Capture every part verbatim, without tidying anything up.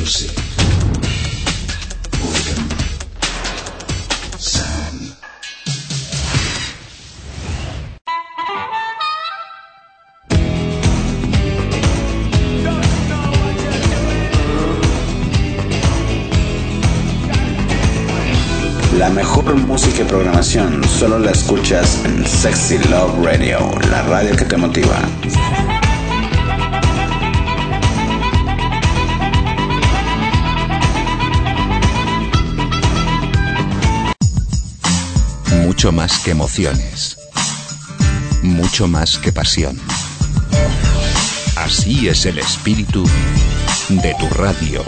Music. Urban Sound. La mejor música y programación solo la escuchas en Sexy Love Radio, la radio que te motiva. Mucho más que emociones, mucho más que pasión. Así es el espíritu de tu radio.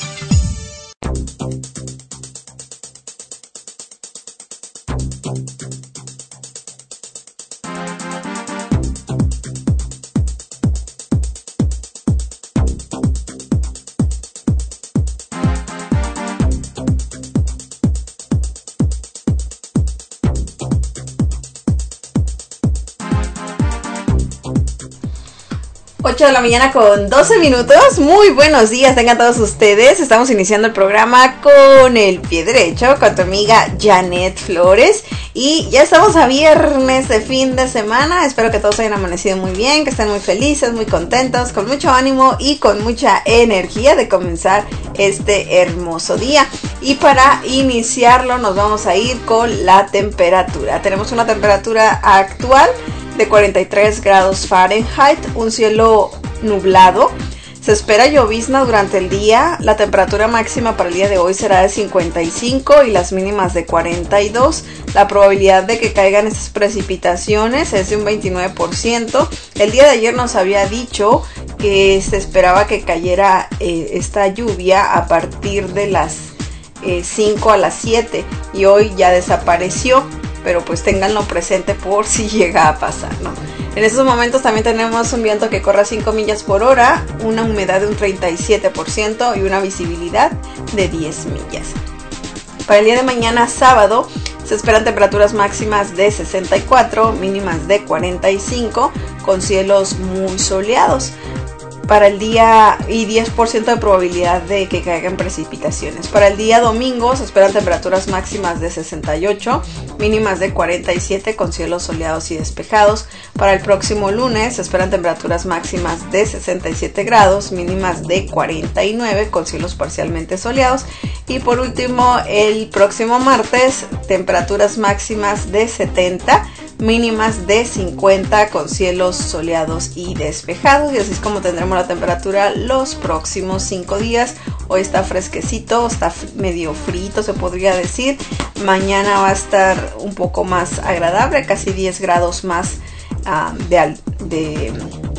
ocho de la mañana con doce minutos. Muy buenos días, tengan todos ustedes. Estamos iniciando el programa con el pie derecho, con tu amiga Janet Flores. Y ya estamos a viernes de fin de semana. Espero que todos hayan amanecido muy bien, que estén muy felices, muy contentos, con mucho ánimo y con mucha energía de comenzar este hermoso día. Y para iniciarlo nos vamos a ir con la temperatura. Tenemos una temperatura actual de cuarenta y tres grados Fahrenheit, un cielo nublado. Se espera llovizna durante el día. La temperatura máxima para el día de hoy será de cincuenta y cinco y las mínimas de cuarenta y dos. La probabilidad de que caigan estas precipitaciones es de un veintinueve por ciento. El día de ayer nos había dicho que se esperaba que cayera eh, esta lluvia a partir de las eh, cinco a las siete y hoy ya desapareció. Pero pues ténganlo presente por si llega a pasar, ¿no? En estos momentos también tenemos un viento que corre a cinco millas por hora, una humedad de un treinta y siete por ciento y una visibilidad de diez millas. Para el día de mañana, sábado, se esperan temperaturas máximas de sesenta y cuatro, mínimas de cuarenta y cinco, con cielos muy soleados. Para el día y diez por ciento de probabilidad de que caigan precipitaciones. Para el día domingo se esperan temperaturas máximas de sesenta y ocho, mínimas de cuarenta y siete con cielos soleados y despejados. Para el próximo lunes se esperan temperaturas máximas de sesenta y siete grados, mínimas de cuarenta y nueve con cielos parcialmente soleados. Y por último, el próximo martes, temperaturas máximas de setenta, mínimas de cincuenta con cielos soleados y despejados. Y así es como tendremos la temperatura los próximos cinco días. Hoy está fresquecito, está medio frito se podría decir. Mañana va a estar un poco más agradable, casi diez grados más uh, de, de,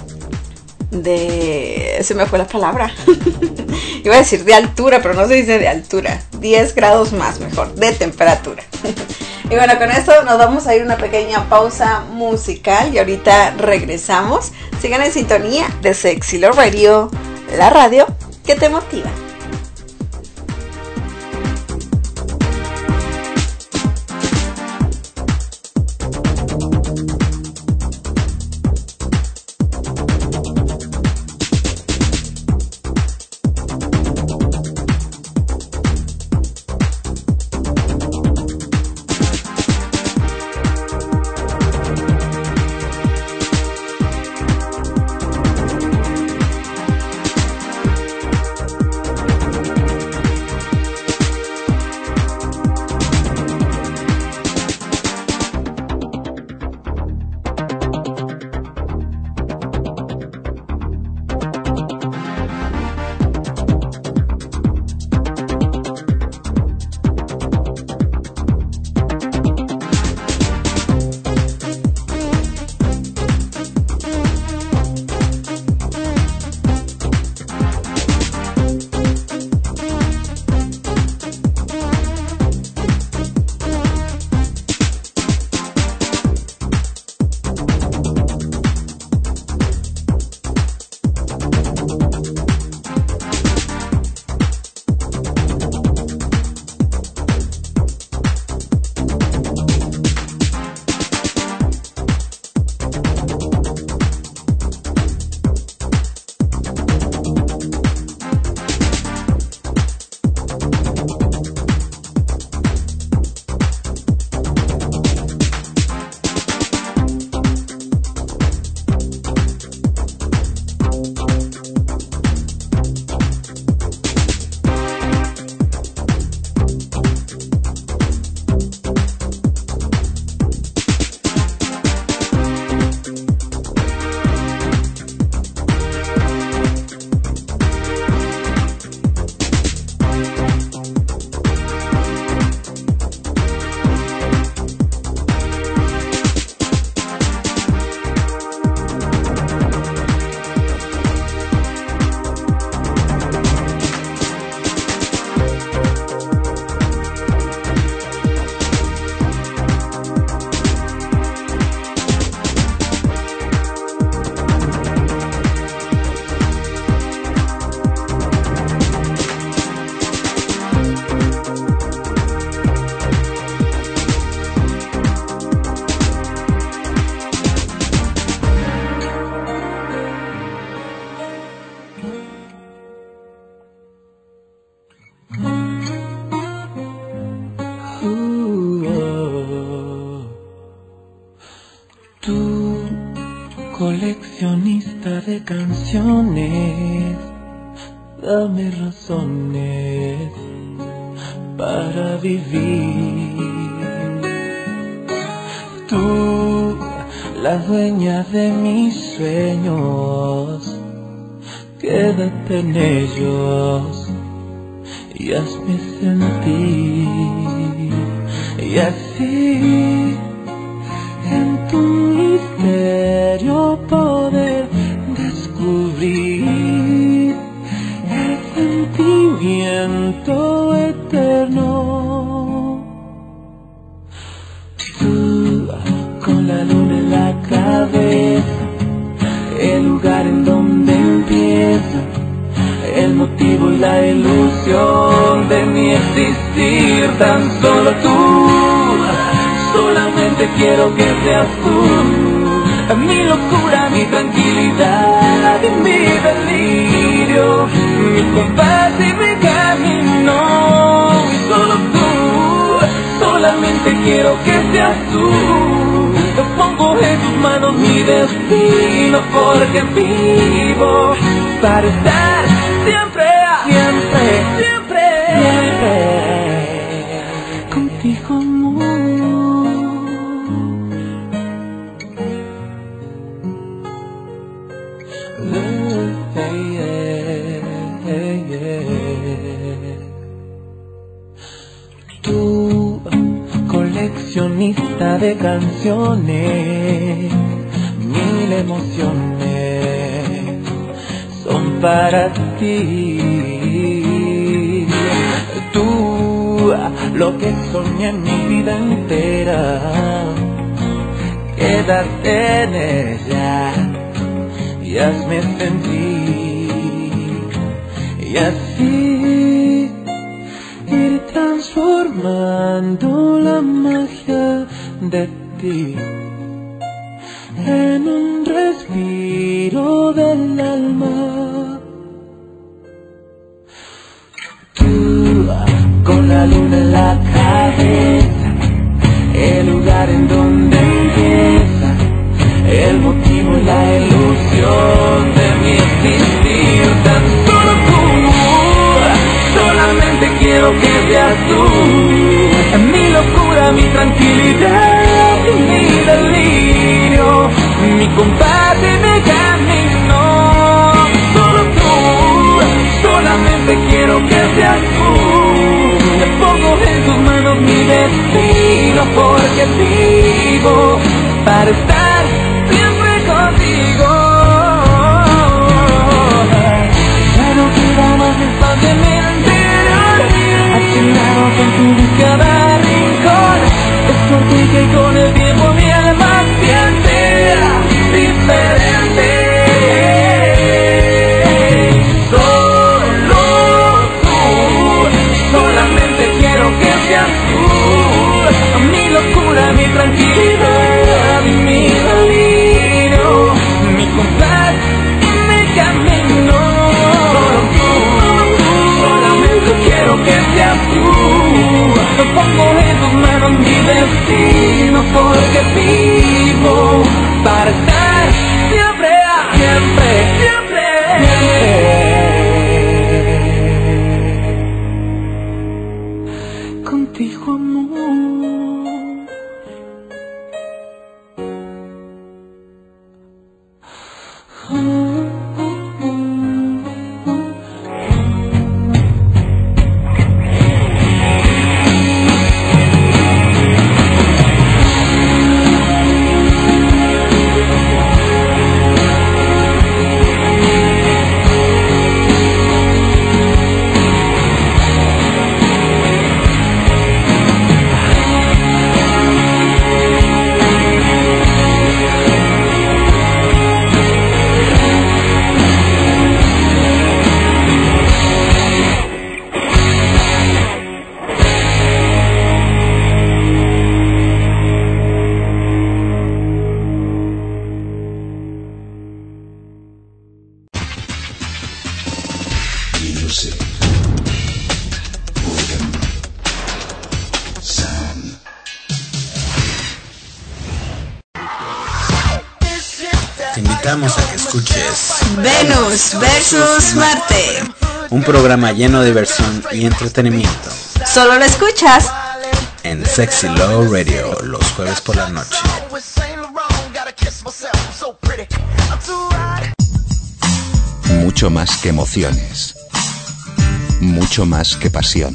de... se me fue la palabra. Iba a decir de altura, pero no se dice de altura. diez grados más mejor, de temperatura. Y bueno, con esto nos vamos a ir a una pequeña pausa musical y ahorita regresamos. Sigan en sintonía de Sexy Love Radio, la radio que te motiva. razones, dame razones para vivir. Tú, la dueña de mis sueños, quédate en ellos y hazme sentir. Y así, en tu misterio poder descubrir el sentimiento eterno. Tú, con la luna en la cabeza, el lugar en donde empieza el motivo y la ilusión de mi existir. Tan solo tú, solamente quiero que seas tú, mi locura, mi tranquilidad y mi delirio, mi compás y mi camino. Y solo tú, solamente quiero que seas tú. Yo pongo en tus manos mi destino, porque vivo para estar siempre, siempre, siempre, siempre contigo, amor. Hey, yeah, hey, yeah. Tú, coleccionista de canciones, mil emociones son para ti. Tú, lo que soñé en mi vida entera, quédate en ella y hazme sentir. Y así ir transformando la magia de ti en un respiro del alma. Tú, con la luna en la cabeza, el lugar en donde empieza el motivo y la ilusión de mi existir. Tan solo tú, solamente quiero que seas tú, mi locura, mi tranquilidad y mi delirio, mi compás y mi camino. Solo tú, solamente quiero que seas tú. Te pongo en tus manos mi destino, porque vivo para estar siempre contigo. Ya no queda más espacio en mi interior, asignado con tu cada rincón. Es por ti que con el tiempo mi alma siente diferente. Solo tú, solamente quiero que seas tú, mi locura, mi tranquilidad, mi delirio, mi compás y mi camino. Solamente quiero que seas tú. Pongo en tus manos mi destino, porque vivo para estar siempre, siempre, siempre, siempre contigo, amor. invitamos a que escuches Venus versus Marte, un programa lleno de diversión y entretenimiento. Solo lo escuchas en Sexy Love Radio los jueves por la noche. Mucho más que emociones, mucho más que pasión.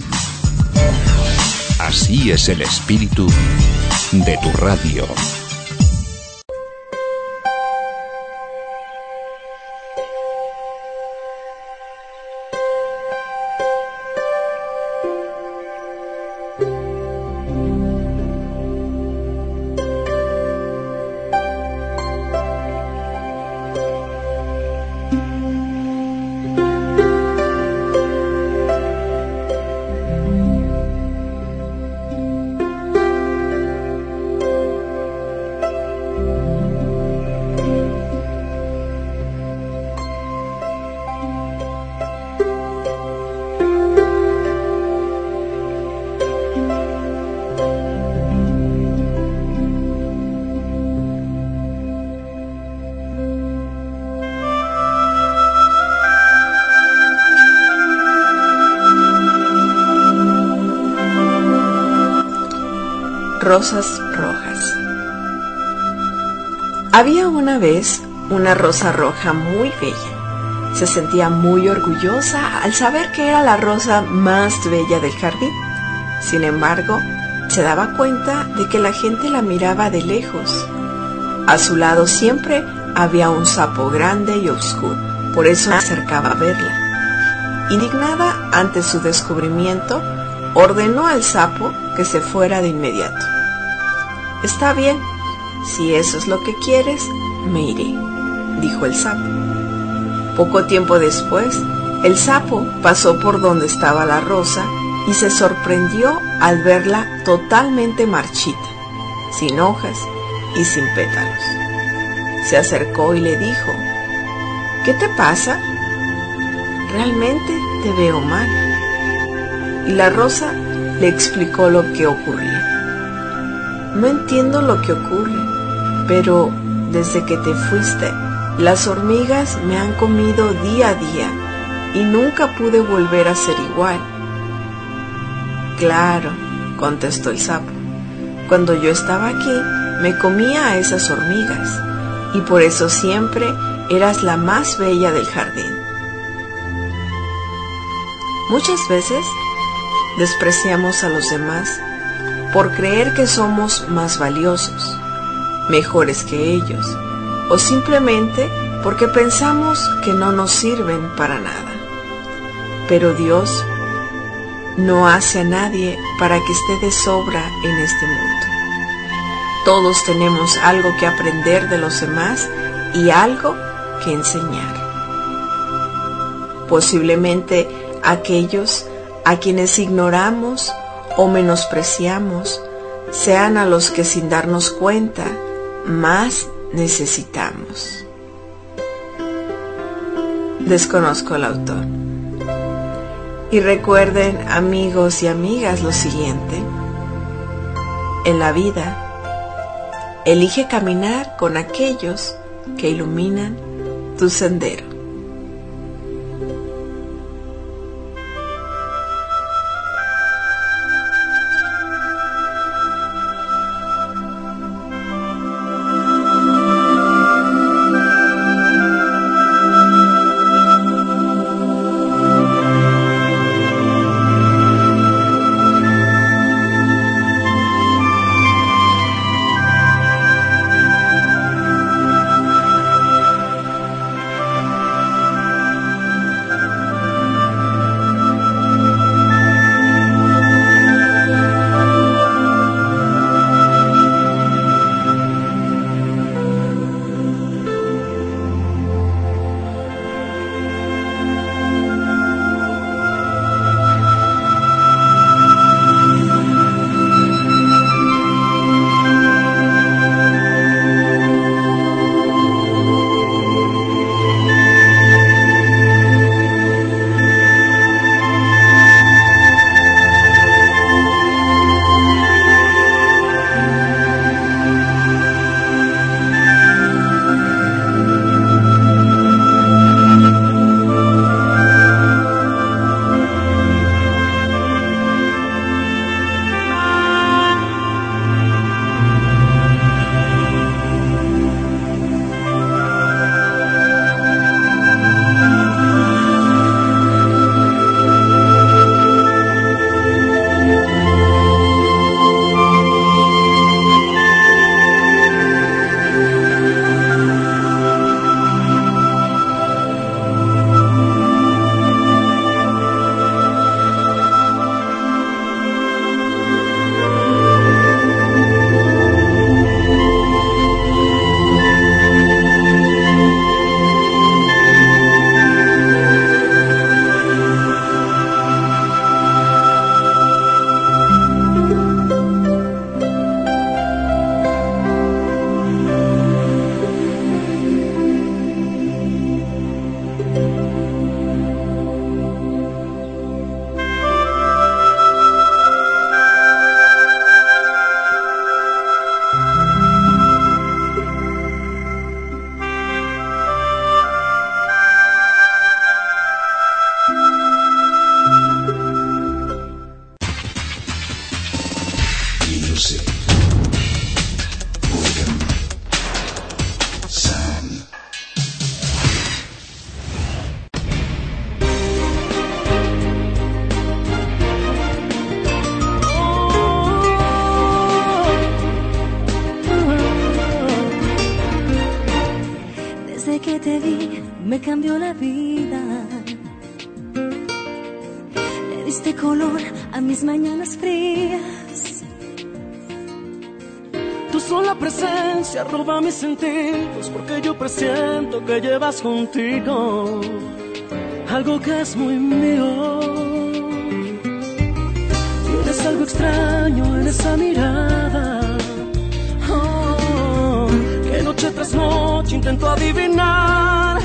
Así es el espíritu de tu radio. Rosas rojas. Había una vez una rosa roja muy bella. Se sentía muy orgullosa al saber que era la rosa más bella del jardín. Sin embargo, se daba cuenta de que la gente la miraba de lejos. A su lado siempre había un sapo grande y oscuro, por eso se acercaba a verla. Indignada ante su descubrimiento, ordenó al sapo que se fuera de inmediato. Está bien, si eso es lo que quieres, me iré, dijo el sapo. Poco tiempo después, el sapo pasó por donde estaba la rosa y se sorprendió al verla totalmente marchita, sin hojas y sin pétalos. Se acercó y le dijo: ¿Qué te pasa? Realmente te veo mal. Y la rosa le explicó lo que ocurría. No entiendo lo que ocurre, pero desde que te fuiste, las hormigas me han comido día a día y nunca pude volver a ser igual. Claro, contestó el sapo. Cuando yo estaba aquí, me comía a esas hormigas y por eso siempre eras la más bella del jardín. Muchas veces despreciamos a los demás por creer que somos más valiosos, mejores que ellos, o simplemente porque pensamos que no nos sirven para nada. Pero Dios no hace a nadie para que esté de sobra en este mundo. Todos tenemos algo que aprender de los demás y algo que enseñar. Posiblemente aquellos a quienes ignoramos o menospreciamos sean a los que sin darnos cuenta más necesitamos. Desconozco el autor. Y recuerden, amigos y amigas, lo siguiente: en la vida, elige caminar con aquellos que iluminan tu sendero. cambió la vida. Le diste color a mis mañanas frías. Tu sola presencia roba mis sentidos, porque yo presiento que llevas contigo algo que es muy mío. Tienes algo extraño en esa mirada, oh, que noche tras noche intento adivinar.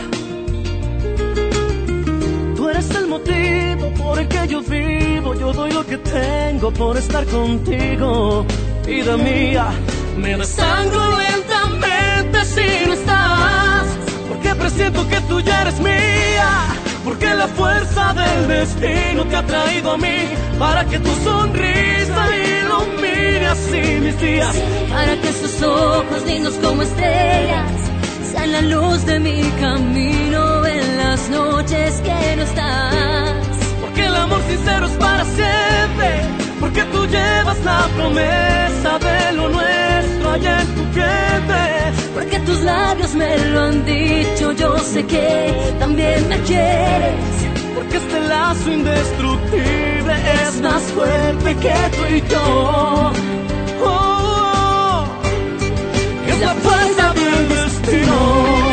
Tú eres el motivo por el que yo vivo. Yo doy lo que tengo por estar contigo, vida mía. Me desangro lentamente si no estás, porque presiento que tú ya eres mía. Porque la fuerza del destino te ha traído a mí, para que tu sonrisa ilumine así mis días. Para que esos ojos lindos como estrellas sean la luz de mi camino en las noches que no estás. Porque el amor sincero es para siempre, porque tú llevas la promesa de lo nuestro allá en tu vientre. Porque tus labios me lo han dicho, yo sé que también me quieres. Porque este lazo indestructible es más fuerte que tú y yo. Oh, oh, es la fuerza del destino.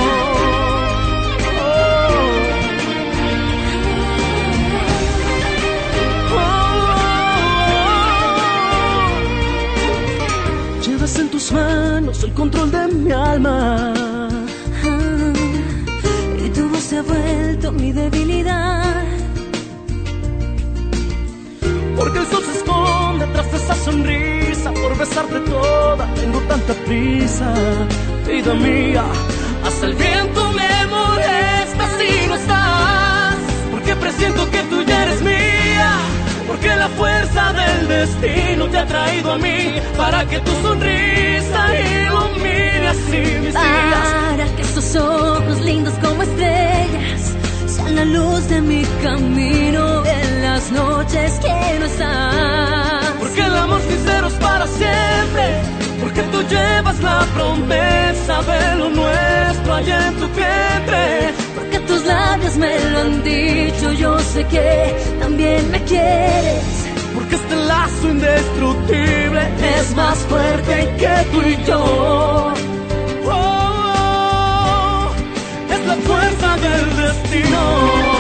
En tus manos el control de mi alma, ah, y tu voz se ha vuelto mi debilidad. Porque el sol se esconde tras esa sonrisa, por besarte toda tengo tanta prisa, vida mía. Hasta el viento me molesta si no estás, porque presiento que tú ya eres mía. Porque la fuerza del destino te ha traído a mí, para que tu sonrisa ilumine así mis días. Para que esos ojos lindos como estrellas sean la luz de mi camino en las noches que no estás. Porque el amor sincero es para siempre, porque tú llevas la promesa de lo nuestro allá en tu vientre. Porque tus labios me lo han dicho, yo sé que también me quieres. Porque este lazo indestructible es más fuerte que tú y yo. Oh, oh, es la fuerza del destino.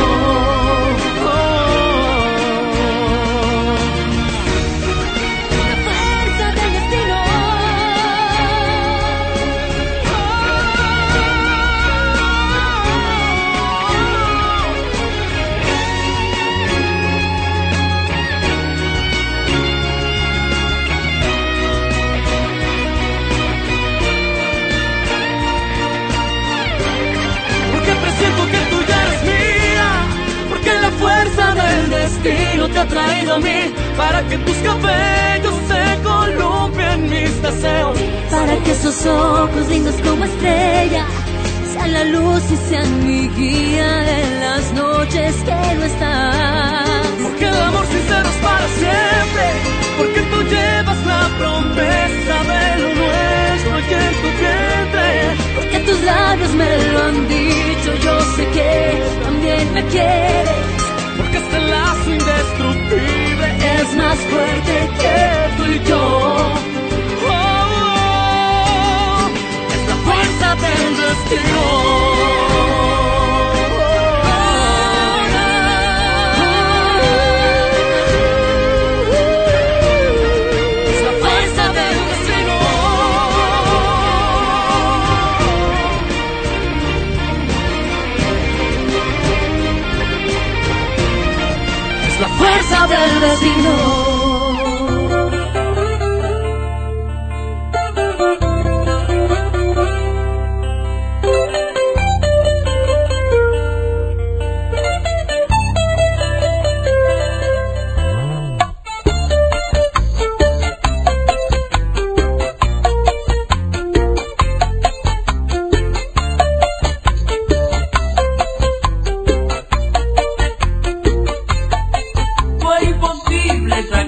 El destino te ha traído a mí, para que tus cabellos se columpien mis deseos. Para que esos ojos lindos como estrella sean la luz y sean mi guía en las noches que no estás. Porque el amor sincero es para siempre, porque tú llevas la promesa de lo nuestro y en tu vientre. Porque tus labios me lo han dicho, yo sé que también me quieres. Porque este lazo indestructible es más fuerte que tú y yo. Oh, oh, es la fuerza del destino. La fuerza del destino. Fue imposible traer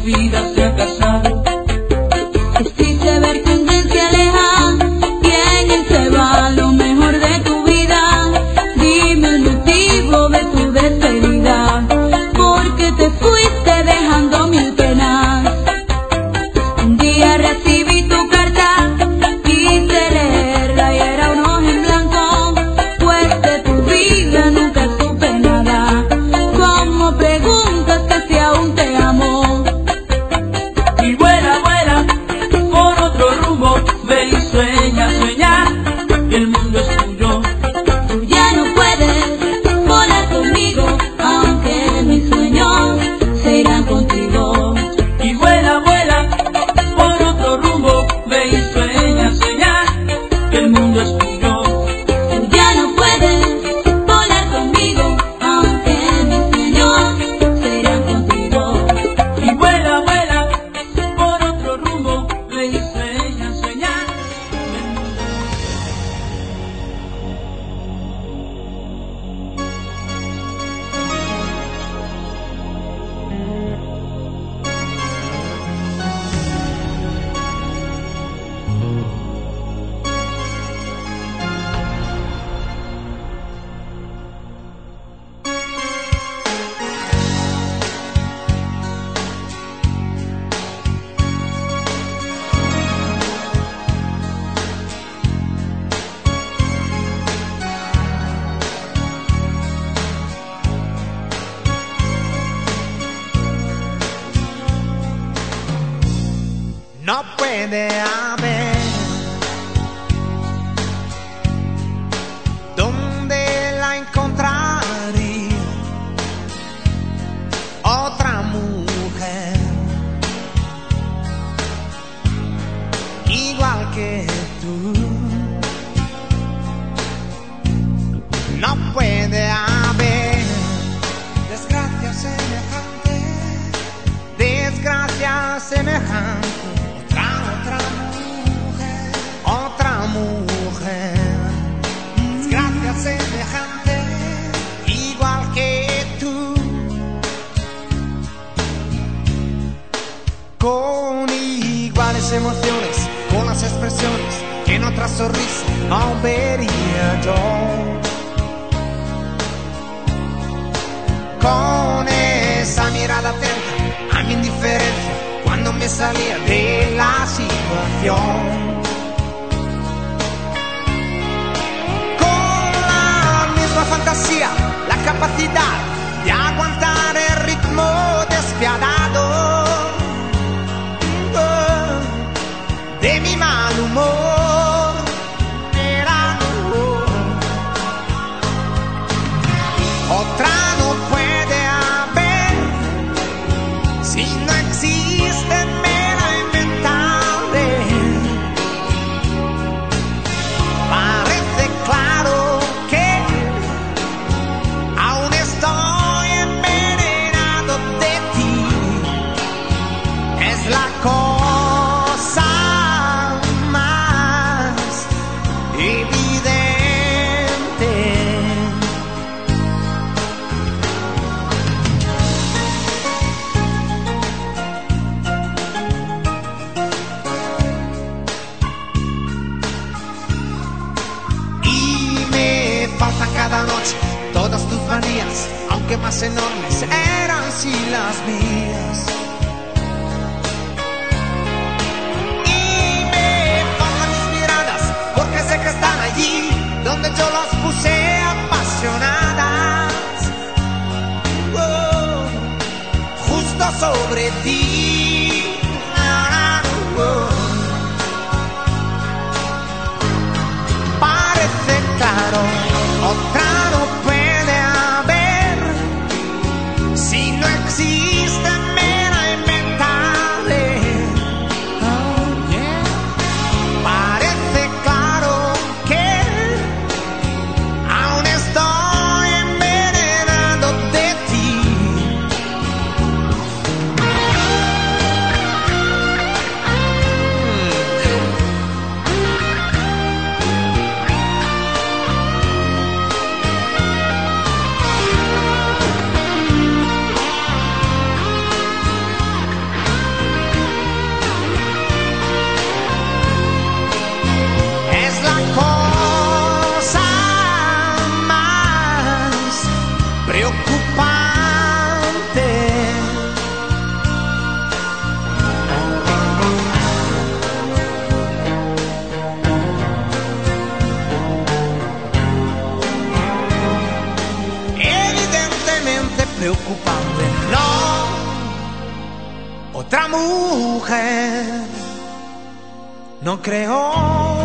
vida se ha casado. Es triste ver que un día se aleja y en él se va lo mejor de tu vida. Dime el motivo de tu despedida, porque te fuiste dejando mil penas. Un día recibí tu carta, quise leerla y era un hoja en blanco, pues de tu vida nunca supe nada. Como preguntas que si aún te amo. Y vuela, vuela por otro rumbo, ve y sueña, sueña, que el mundo es tuyo. Tú ya no puedes volar conmigo, aunque mis sueños se irán contigo. Y vuela, vuela por otro rumbo, ve y sueña, sueña, que el mundo es tuyo. Tú ya no puedes volar conmigo, aunque mis sueños se irán contigo. Y vuela, vuela por otro rumbo, ve y sueña, sueña, que el mundo No puede haber donde la encontraría otra mujer igual que tú. No puede haber desgracia semejante, desgracia semejante. Otra, otra mujer, otra mujer, desgracia semejante, igual que tú. Con iguales emociones, con las expresiones que en otra sonrisa no vería yo. Con esa mirada atenta a mi indiferencia cuando me salía de la situación. Con la misma fantasía, la capacidad de aguantar el ritmo despiadado oh, de mi mal humor. Era otra no puede haber si no existe, me la inventaré. Parece claro que aún estoy envenenado de ti. Es la cosa más evidente. Cada noche todas tus manías, aunque más enormes, eran sí las mías. Y me faltan mis miradas, porque sé que están allí donde yo las puse apasionadas. Oh, justo sobre ti. Oh, parece claro. Otra no puede haber si no existe, me la inventaré. Oh, yeah. Parece claro que aún estoy envenenado de ti. mujer, no creo.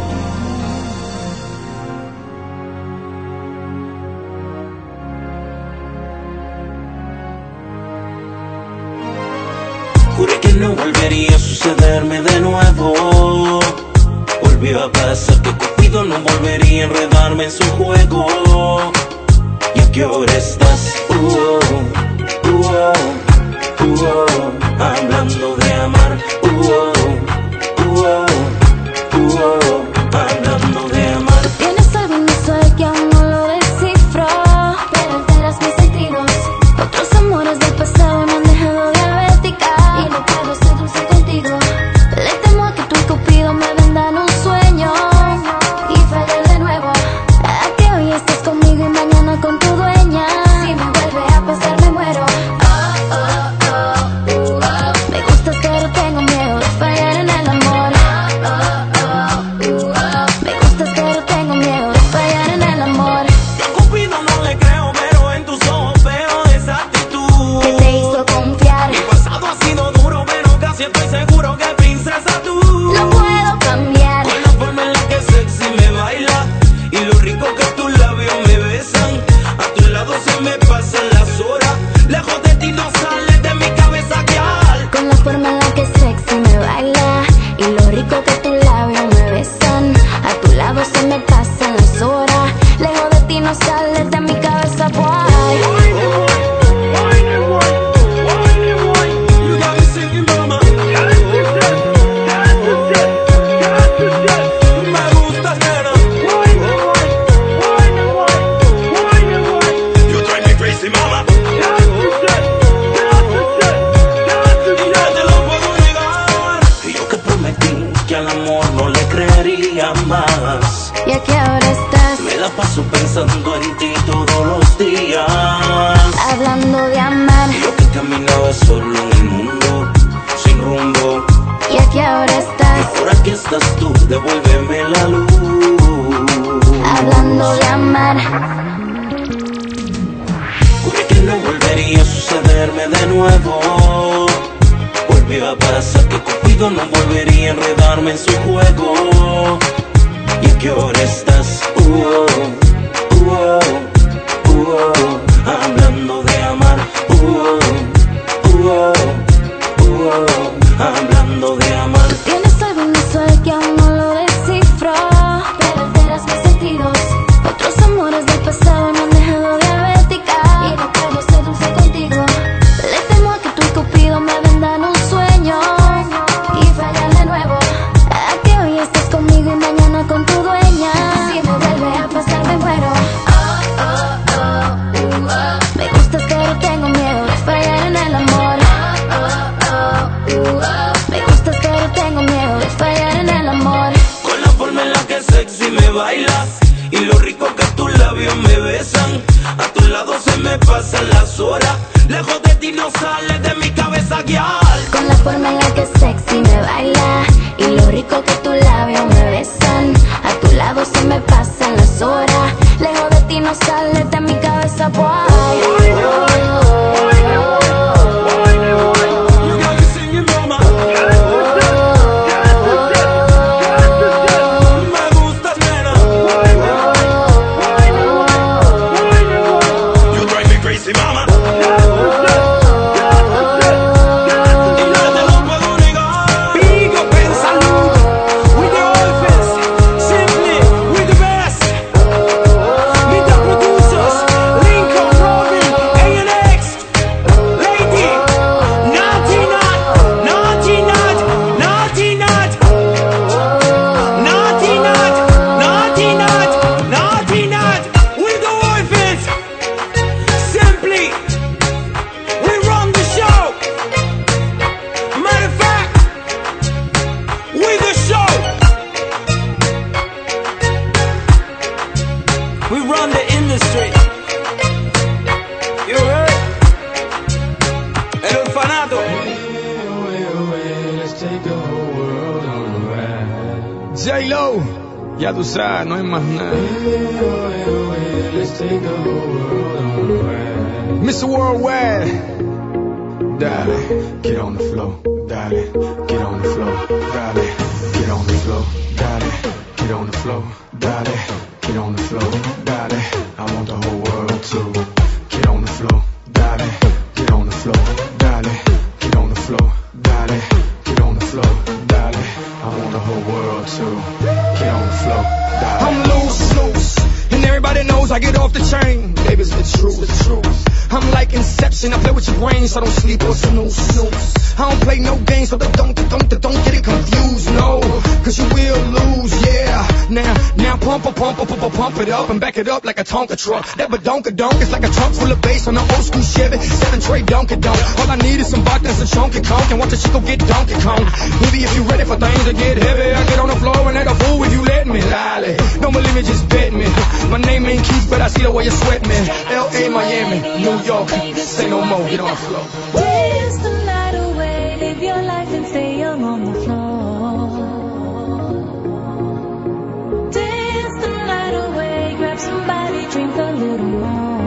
Juré que no volvería a sucederme de nuevo. Volvió a pasar que Cupido no volvería a enredarme en su juego. ¿Y a qué hora estás? Uh, uh, uh, uh, hablando de amar. Uh, uh, uh, uh, hablando de amar. Tienes algo inusual que aún no lo descifro, pero alteras mis sentidos. Otros amores del pasado me han dejado diabética y no puedo ser dulce contigo. Le temo a que tú y Cupido me vendan un sueño y fallar de nuevo. A que hoy estés conmigo y mañana con tu dueña. Si me vuelve a pasar me muero. Oh, oh, oh, uh, oh. Me gustas pero tengo miedo de fallar en el amor. Oh, oh, uh, oh. Me gustas pero tengo miedo de fallar en el amor. Yo a Cupido no le creo, pero en tus ojos veo esa actitud ¿Qué te hizo confiar? Mi pasado ha sido duro, pero casi estoy seguro que princesa tú No puedo cambiar. Con la forma en la que sexy me baila y lo rico que tus labios me besan. A tu lado se me pasan las horas, lejos de ti no sales de mi cabeza, girl. Con la forma en la que sexy me baila y lo rico que tus labios me besan. A tu lado se me pasan las horas, lejos de ti no sales de mi cabeza, boy. You got me singing, mama. Me gustas, nena. You drive me crazy, mama. Y no te lo puedo negar. Y yo que prometí que al amor no le creería más. ¿Y a qué hora estás? Me la paso pensando en ti todos los días. Hablando de amar. Y yo que caminaba solo en el mundo, sin rumbo. ¿Y a qué hora Y estás? ahora que estás tú, devuélveme la luz. Hablando de amar. Juré que no volvería a sucederme de nuevo. Volvió a pasar que Cupido no volvería a enredarme en su juego. ¿Y a qué hora estás? Uh, uh, uh, uh, hablando de amar. Uh, uh, uh, hablando de amar. Tienes algo inusual que aún no lo descifro, pero alteras mis sentidos. Otros amores del pasado me han dejado diabética y no puedo ser dulce contigo. Le temo a que tú y Cupido me vendan un sueño y fallar de nuevo. A que hoy estés conmigo y mañana con tu dueña. Si me vuelve a pasar me muero. Oh, oh, oh, uh, oh. Me gustas pero tengo miedo de fallar en el amor. Oh, oh, oh, uh, oh. Me gustas pero tengo miedo de fallar en el amor. Con la forma en la que sexy me bailas y lo rico que tus labios me besan. A tu lado se me pasan las horas, lejos de ti no sales de mi cabeza, girl. Con la forma en la que sexy me baila y lo rico que tus labios me besan. A tu lado se me pasan las horas, lejos de ti no sales de mi cabeza, boy. You got me singing, mama. Me gustas, nena. You drive me crazy, mama. Y no te lo puedo negar. Big up en salud, with the orphans, simply with the best. Meet the producers, Lincoln, Robin, A N X, Lady, Naughty Nut, Naughty Nut, Naughty Nut, Naughty Nut, Naughty Nut, Naughty Nut, with the orphans, simply, we run the show. Matter of fact, with the show, we run the industry. You heard? El orfanato. J-Lo, ya tú sabes, no hay más nada. mister Worldwide, dale, get on the floor. dale, get on the floor, dale, get on the floor, dale, get on the floor, dale, get on the floor, dale. I want the whole world to get on the floor, dale, get on the floor, dale, get on the floor, dale, get on the floor, dale. I want the whole world to get on the floor, dale. I'm loose, loose, and everybody knows I get off the chain. Baby, it's the truth, the truth. I'm like Inception, I play with your brain, so don't sleep or snooze, snooze. I don't play no games, so don't, don't, don't get it confused, no. Cause you will lose, yeah. Now, now pump, pump, pump, pump, pump it up and back it up like a Tonka truck. That badonka-donk is like a trunk full of bass on an old school Chevy, seven tray Donkey-Donk. All I need is some vodka and some chunky conk, and watch a chico get Donkey Kong. Maybe if you ready for things to get heavy, I get on the floor and act a fool if you let me. Lolly, don't believe me, just bet me. My name ain't Keith, but I see the way you sweat me. L A, Miami, New York, say no more, get on the floor. Dance the night away, live your life and stay young on the floor. Dance the night away, grab somebody, drink a little more.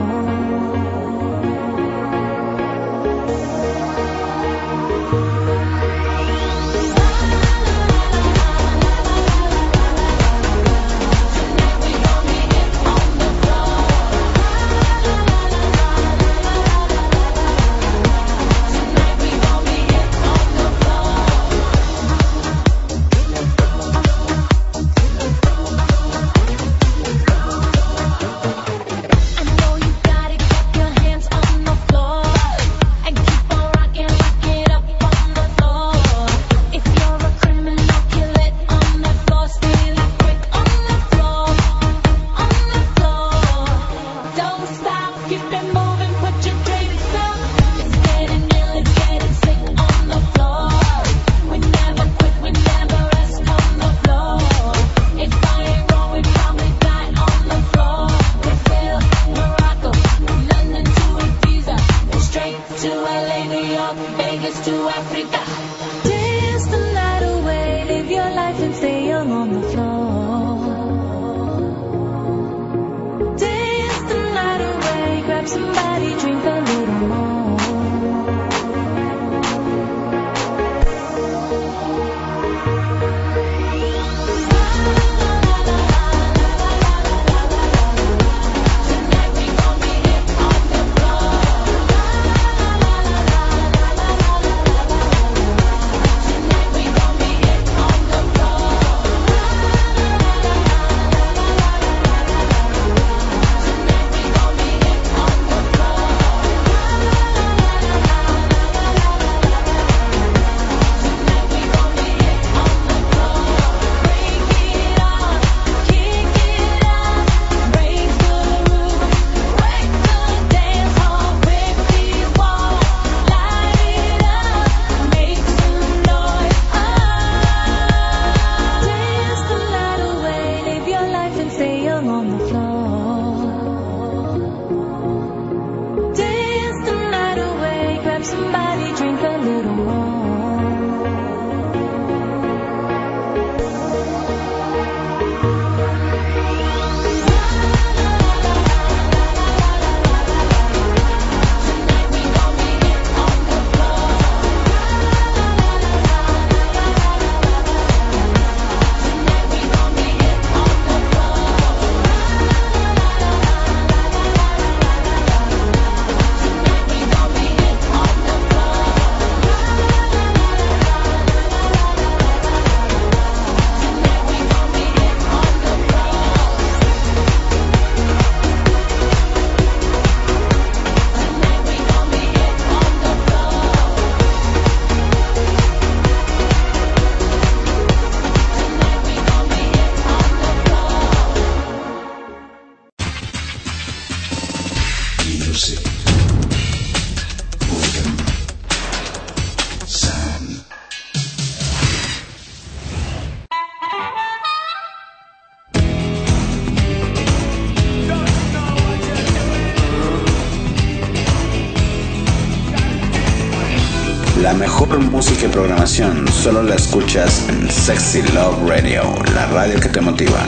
La mejor música y programación solo la escuchas en Sexy Love Radio, la radio que te motiva.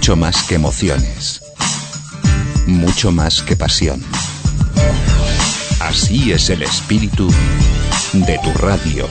Mucho más que emociones. Mucho más que pasión. Así es el espíritu de tu radio.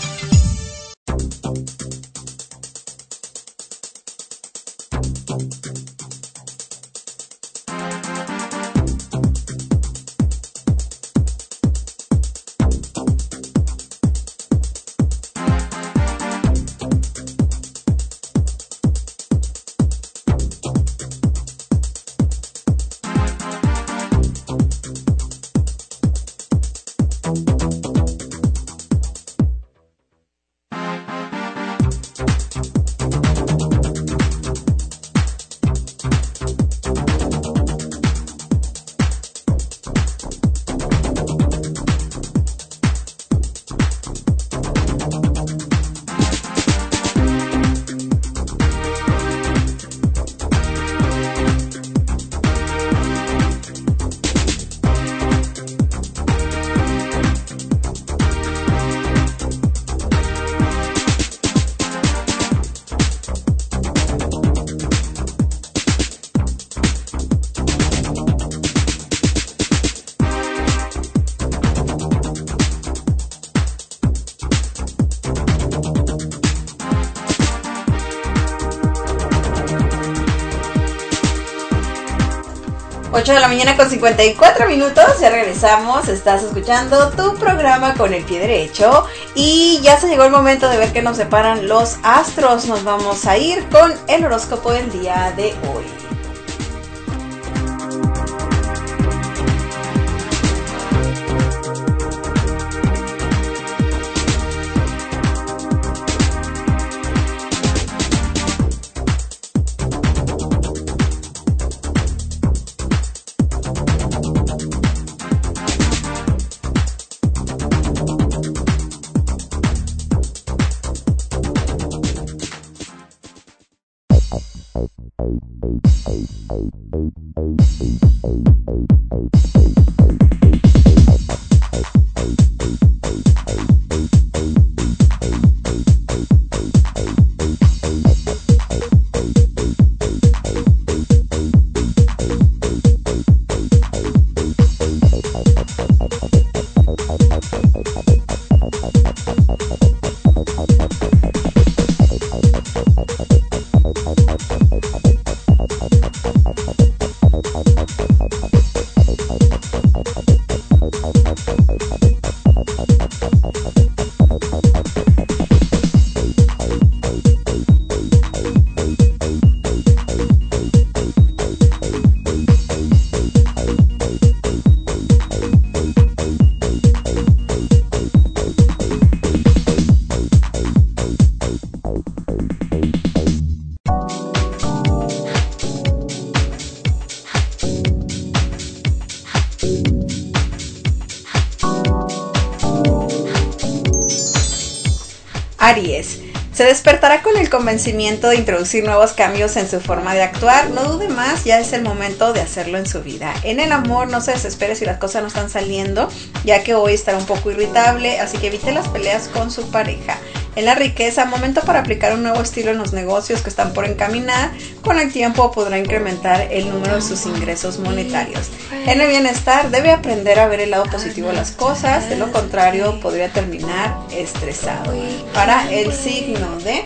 ocho de la mañana con cincuenta y cuatro minutos, ya regresamos, estás escuchando tu programa con el pie derecho y ya se llegó el momento de ver qué nos separan los astros. Nos vamos a ir con el horóscopo del día de hoy. Aries, se despertará con el convencimiento de introducir nuevos cambios en su forma de actuar. No dude más, ya es el momento de hacerlo en su vida. En el amor, no se desespere si las cosas no están saliendo, ya que hoy estará un poco irritable, así que evite las peleas con su pareja. En la riqueza, momento para aplicar un nuevo estilo en los negocios que están por encaminar. Con el tiempo podrá incrementar el número de sus ingresos monetarios. En el bienestar, debe aprender a ver el lado positivo de las cosas, de lo contrario podría terminar estresado. Para el signo de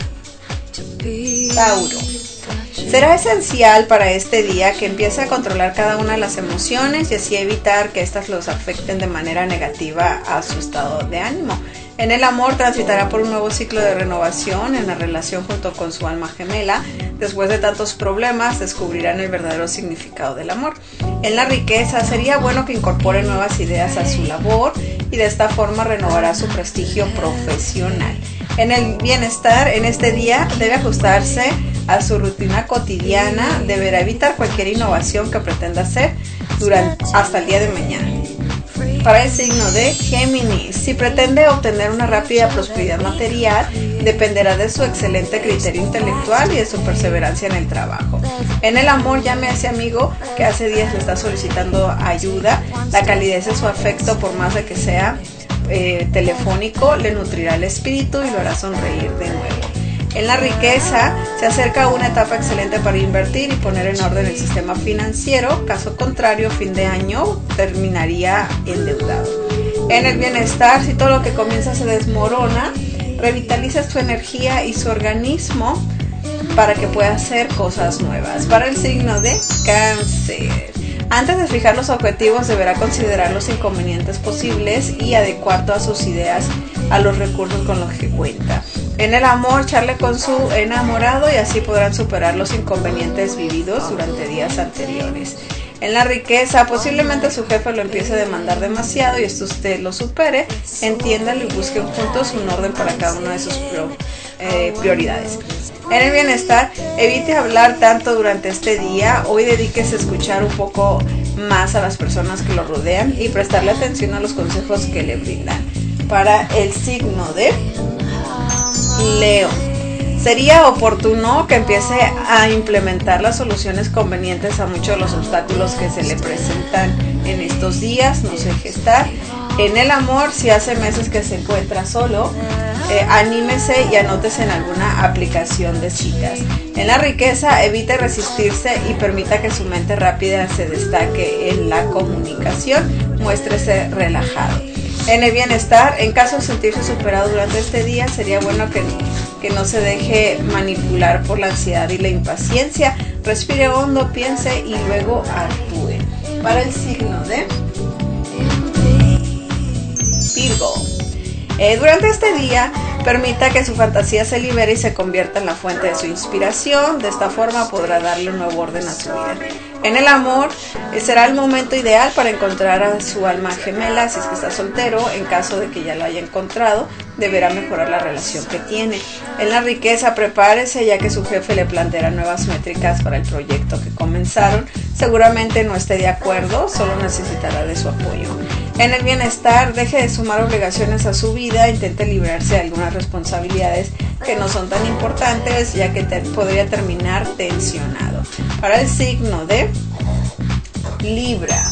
Tauro, será esencial para este día que empiece a controlar cada una de las emociones y así evitar que éstas los afecten de manera negativa a su estado de ánimo. En el amor, transitará por un nuevo ciclo de renovación en la relación junto con su alma gemela. Después de tantos problemas, descubrirán el verdadero significado del amor. En la riqueza, sería bueno que incorpore nuevas ideas a su labor y de esta forma renovará su prestigio profesional. En el bienestar, en este día, debe ajustarse a su rutina cotidiana. Deberá evitar cualquier innovación que pretenda hacer durante, hasta el día de mañana. Para el signo de Géminis, si pretende obtener una rápida prosperidad material, dependerá de su excelente criterio intelectual y de su perseverancia en el trabajo. En el amor, llame a ese amigo que hace días le está solicitando ayuda. La calidez de su afecto, por más de que sea eh, telefónico, le nutrirá el espíritu y lo hará sonreír de nuevo. En la riqueza, se acerca una etapa excelente para invertir y poner en orden el sistema financiero. Caso contrario, fin de año terminaría endeudado. En el bienestar, si todo lo que comienza se desmorona, revitalizas tu energía y su organismo para que pueda hacer cosas nuevas. Para el signo de Cáncer, antes de fijar los objetivos deberá considerar los inconvenientes posibles y adecuar todas sus ideas a los recursos con los que cuenta. En el amor, charle con su enamorado y así podrán superar los inconvenientes vividos durante días anteriores. En la riqueza, posiblemente su jefe lo empiece a demandar demasiado y esto usted lo supere, entiéndalo y busquen juntos un orden para cada una de sus eh, prioridades. En el bienestar, evite hablar tanto durante este día. Hoy dedíquese a escuchar un poco más a las personas que lo rodean y prestarle atención a los consejos que le brindan. Para el signo de Leo, sería oportuno que empiece a implementar las soluciones convenientes a muchos de los obstáculos que se le presentan en estos días. No se deje estar. En el amor, si hace meses que se encuentra solo, eh, anímese y anótese en alguna aplicación de citas. En la riqueza, evite resistirse y permita que su mente rápida se destaque en la comunicación. Muéstrese relajado. En el bienestar, en caso de sentirse superado durante este día, sería bueno que, que no se deje manipular por la ansiedad y la impaciencia. Respire hondo, piense y luego actúe. Para el signo de Virgo, eh, durante este día, permita que su fantasía se libere y se convierta en la fuente de su inspiración. De esta forma podrá darle un nuevo orden a su vida. En el amor, eh, será el momento ideal para encontrar a su alma gemela si es que está soltero. En caso de que ya lo haya encontrado, deberá mejorar la relación que tiene. En la riqueza, prepárese ya que su jefe le planteará nuevas métricas para el proyecto que comenzaron. Seguramente no esté de acuerdo, solo necesitará de su apoyo. En el bienestar, deje de sumar obligaciones a su vida, intente librarse de algunas responsabilidades que no son tan importantes, ya que te podría terminar tensionado. Para el signo de Libra,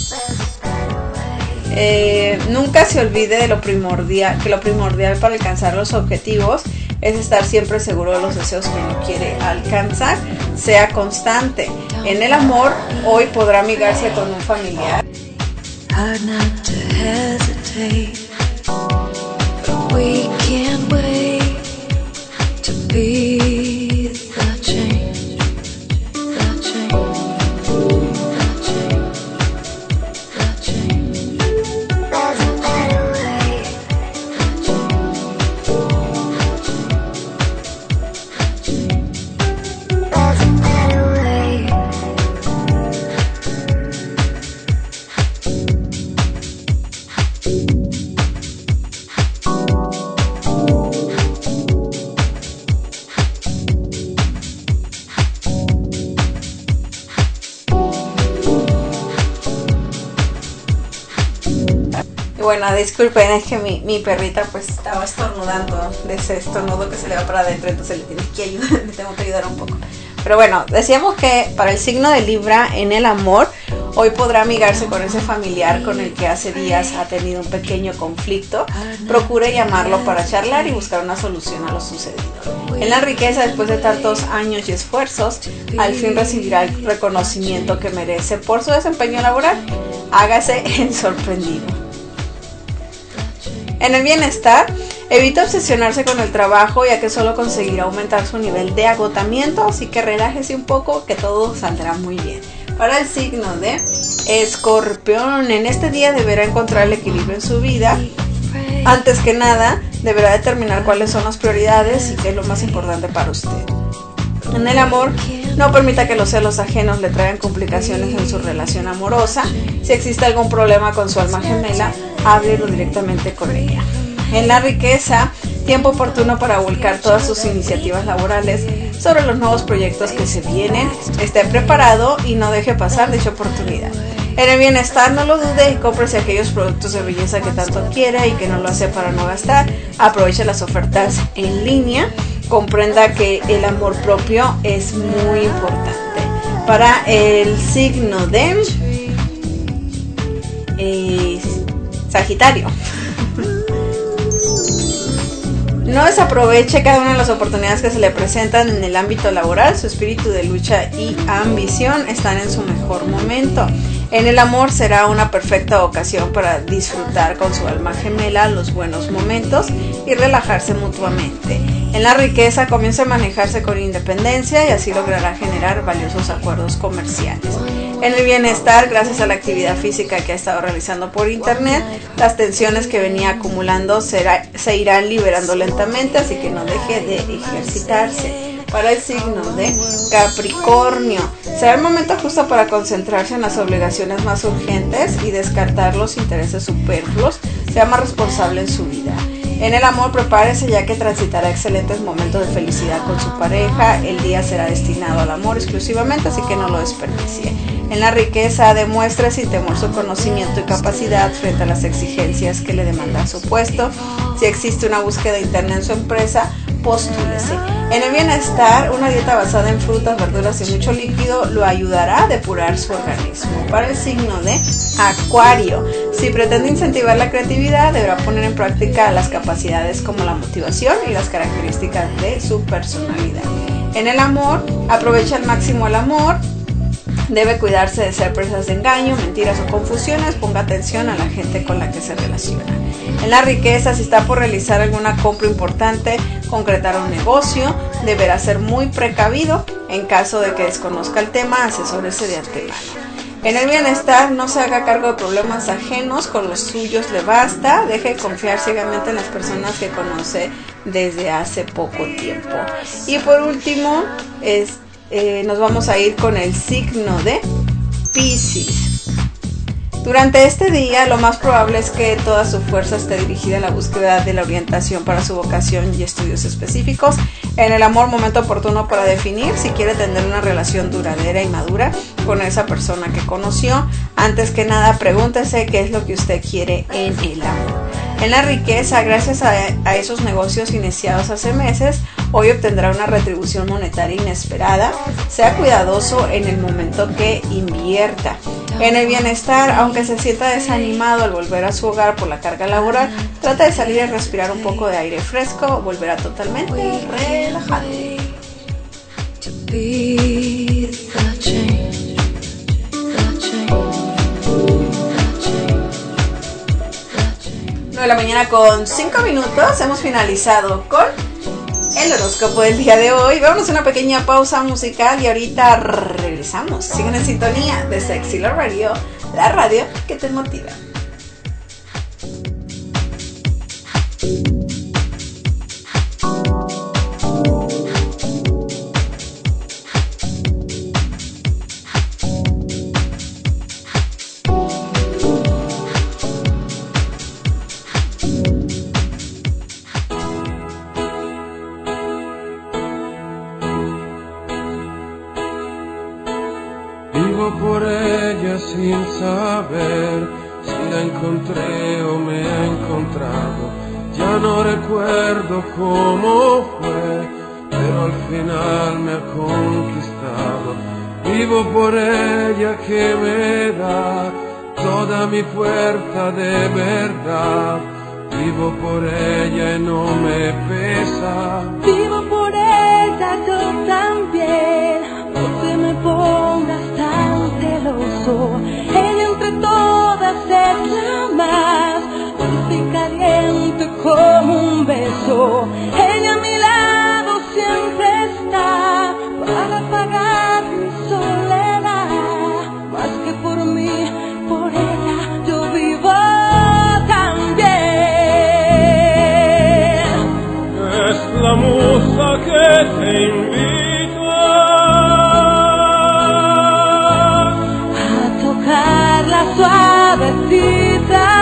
eh, nunca se olvide de lo primordial, que lo primordial para alcanzar los objetivos es estar siempre seguro de los deseos que uno quiere alcanzar. Sea constante. En el amor, hoy podrá amigarse con un familiar. Hard not to hesitate, but we can't wait to be the change, the change, the change, the change. There's a better way. There's a better way. Bueno, disculpen, es que mi, mi perrita pues estaba estornudando de ese estornudo que se le va para adentro, entonces le tienes que ayudar, le tengo que ayudar un poco. Pero bueno, decíamos que para el signo de Libra, en el amor, hoy podrá amigarse con ese familiar con el que hace días ha tenido un pequeño conflicto. Procure llamarlo para charlar y buscar una solución a lo sucedido. En la riqueza, después de tantos años y esfuerzos, al fin recibirá el reconocimiento que merece por su desempeño laboral. Hágase el sorprendido. En el bienestar, evita obsesionarse con el trabajo, ya que solo conseguirá aumentar su nivel de agotamiento, así que relájese un poco que todo saldrá muy bien. Para el signo de Escorpión, en este día deberá encontrar el equilibrio en su vida. Antes que nada, deberá determinar cuáles son las prioridades y qué es lo más importante para usted. En el amor, no permita que los celos ajenos le traigan complicaciones en su relación amorosa. Si existe algún problema con su alma gemela, háblelo directamente con ella. En la riqueza, tiempo oportuno para volcar todas sus iniciativas laborales sobre los nuevos proyectos que se vienen. Esté preparado y no deje pasar dicha oportunidad. En el bienestar, no lo dude y cómprese aquellos productos de belleza que tanto quiere y que no lo hace para no gastar. Aproveche las ofertas en línea. Comprenda que el amor propio es muy importante. Para el signo de eh, Sagitario, No desaproveche cada una de las oportunidades que se le presentan en el ámbito laboral. Su espíritu de lucha y ambición están en su mejor momento. En el amor será una perfecta ocasión para disfrutar con su alma gemela los buenos momentos y relajarse mutuamente. En la riqueza comienza a manejarse con independencia y así logrará generar valiosos acuerdos comerciales. En el bienestar, gracias a la actividad física que ha estado realizando por internet, las tensiones que venía acumulando será, se irán liberando lentamente, así que no deje de ejercitarse. Para el signo de Capricornio, será el momento justo para concentrarse en las obligaciones más urgentes y descartar los intereses superfluos. Sea más responsable en su vida. En el amor, prepárese ya que transitará excelentes momentos de felicidad con su pareja. El día será destinado al amor exclusivamente, así que no lo desperdicie. En la riqueza, demuestre sin temor su conocimiento y capacidad frente a las exigencias que le demanda su puesto. Si existe una búsqueda interna en su empresa, postúlese. En el bienestar, una dieta basada en frutas, verduras y mucho líquido lo ayudará a depurar su organismo. Para el signo de Acuario, si pretende incentivar la creatividad, deberá poner en práctica las capacidades como la motivación y las características de su personalidad. En el amor, aprovecha al máximo el amor. Debe cuidarse de ser presas de engaño, mentiras o confusiones. Ponga atención a la gente con la que se relaciona. En la riqueza, si está por realizar alguna compra importante, concretar un negocio, deberá ser muy precavido. En caso de que desconozca el tema, asesórese de antemano. En el bienestar, no se haga cargo de problemas ajenos, con los suyos le basta. Deje de confiar ciegamente en las personas que conoce desde hace poco tiempo. Y por último, es Eh, nos vamos a ir con el signo de Piscis. Durante este día, lo más probable es que toda su fuerza esté dirigida a la búsqueda de la orientación para su vocación y estudios específicos. En el amor, momento oportuno para definir si quiere tener una relación duradera y madura con esa persona que conoció. Antes que nada, pregúntese qué es lo que usted quiere en el amor. En la riqueza, gracias a, a esos negocios iniciados hace meses, hoy obtendrá una retribución monetaria inesperada. Sea cuidadoso en el momento que invierta. En el bienestar, aunque se sienta desanimado al volver a su hogar por la carga laboral, trata de salir y respirar un poco de aire fresco, volverá totalmente relajado. nueve de la mañana con cinco minutos, hemos finalizado con el horóscopo del día de hoy. Vámonos a una pequeña pausa musical y ahorita regresamos. Sigan en sintonía de Sexy Love Radio, la radio que te motiva. Por ella sin saber si la encontré o me ha encontrado. Ya no recuerdo cómo fue, pero al final me ha conquistado. Vivo por ella que me da toda mi fuerza de verdad. Vivo por ella y no me pesa. Vivo por ella yo también, no te me pongas tan celoso. Ella entre todas es la más dulce y caliente como un beso. Ella a mi lado siempre está para apagar mi soledad. Más que por mí, por ella yo vivo también. Es la musa que te invita a tocar la suavecita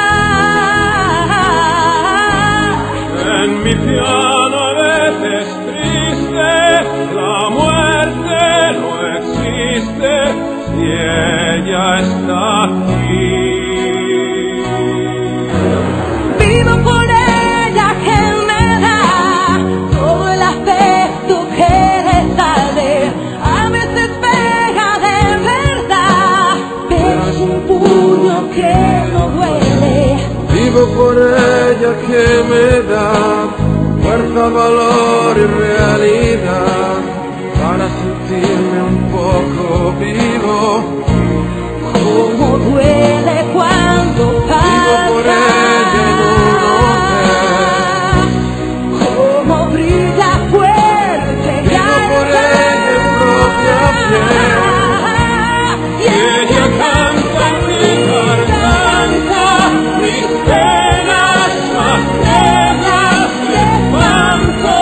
en mi piano. A veces triste, la muerte no existe si ella está aquí. Vivo por ella que me da todo el afecto que le sale. A veces pega de verdad, pero es un puño que no duele. Vivo por ella que me da valor y realidad para sentirme un poco vivo. Cómo duele cuando pasa, por ella en un hotel. Cómo brilla fuerte Vivo ya por está. ella en propia piel. Y ella canta en mi garganta mis penas más negras de espanto.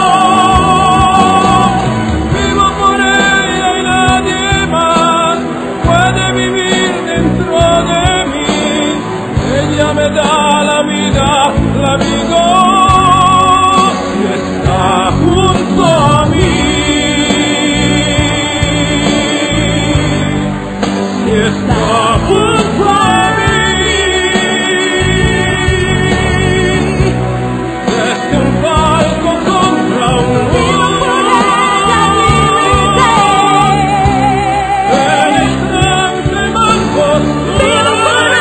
Vivo por ella y nadie más puede vivir dentro de mí. Ella me da la vida, la vida si está junto a mí. Si está junto a mí. Desde un palco contra un muro, penetrante mal postura.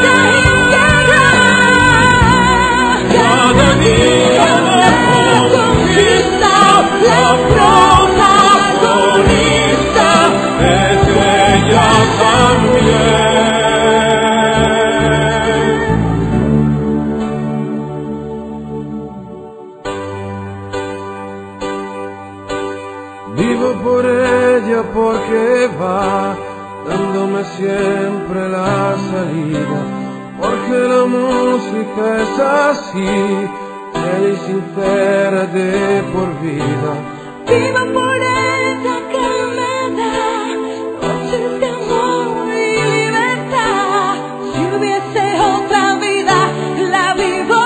Cada día me conquista la protagonista, es ella también. Vivo por ella porque va dándome siempre la salida, porque la música es así, fiel y sincera de por vida. Vivo por ella que me da noches de amor y libertad. Si hubiese otra vida, la vivo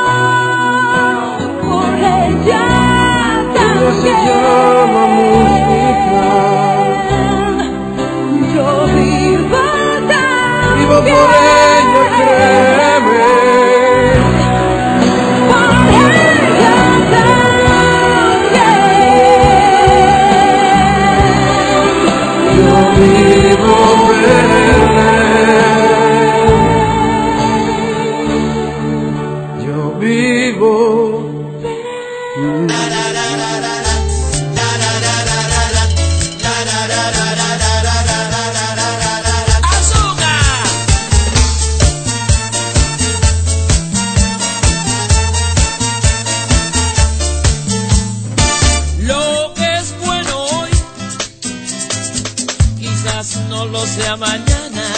por ella Ella se también. llama música. Yo vivo también. Vivo por ella, créeme. Por ella también. Yo vivo verle. Yo vivo. Lo que es bueno hoy, quizás no lo sea mañana.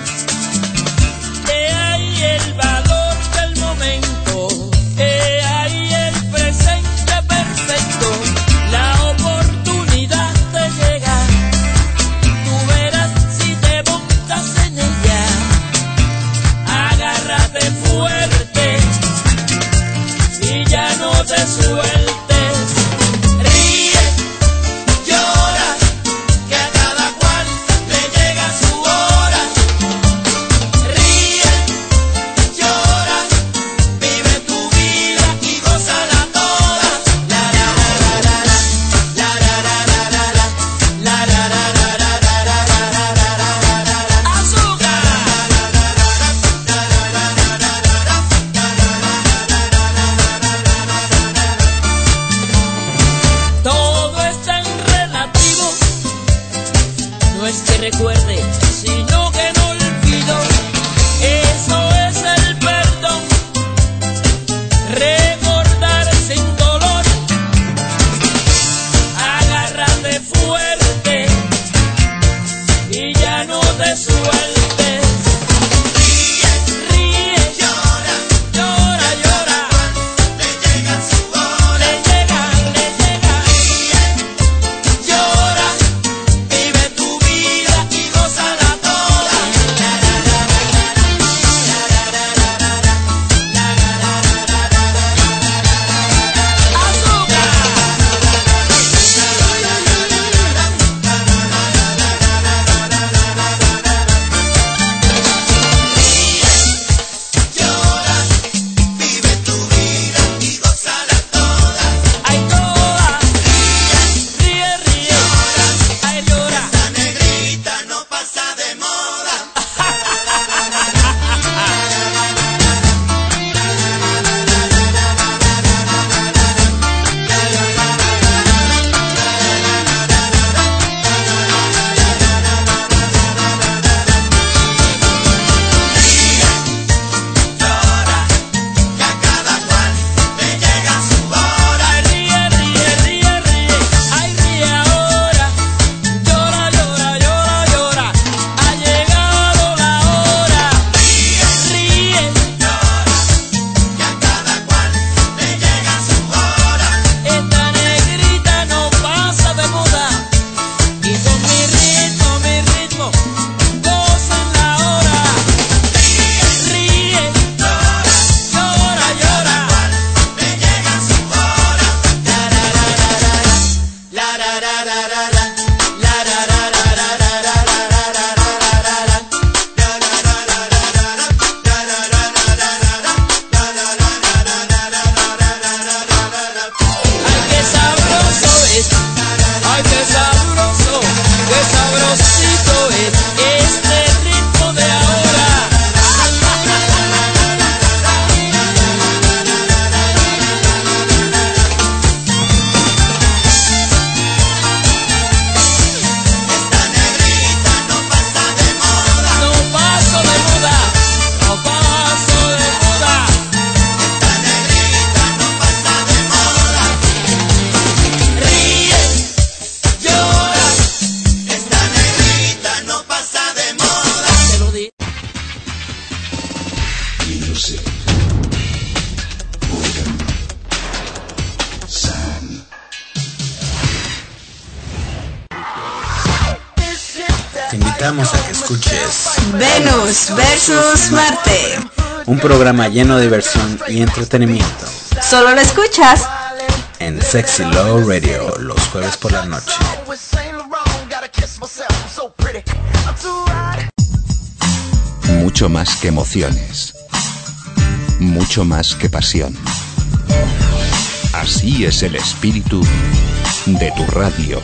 He ahí el valor del momento, he ahí el presente perfecto, la oportunidad te llega. Tú verás si te montas en ella, agárrate fuerte y ya no te sueltes. Ríe, llora, que a cada cual le llega su hora. Ríe, llora, vive tu vida y gózala toda. La la la la la la la la la la la la la la la la la. Azúcar. Todo es tan relativo, no es que recuerde, sino que no olvido. Eso es el perdón, recordar sin dolor. Agárrate fuerte y ya no te sueltes. Ríe, ríe, llora, llora, llora. Le llega su hora, le llega, le llega. Ríe, llora, vive tu vida y gózala toda. este ritmo de ahora. Esta negrita no pasa de moda. No paso de moda, no paso de moda. Esta negrita no pasa de moda. Ríe, llora, Esta negrita no pasa de moda. te lo digo. Music. Boredom. Sound. Te invitamos a que escuches Venus versus Marte. un programa lleno de diversión y entretenimiento Solo lo escuchas en Sexy Love Radio los jueves por la noche. Mucho más que emociones. Mucho más que pasión. Así es el espíritu de tu radio.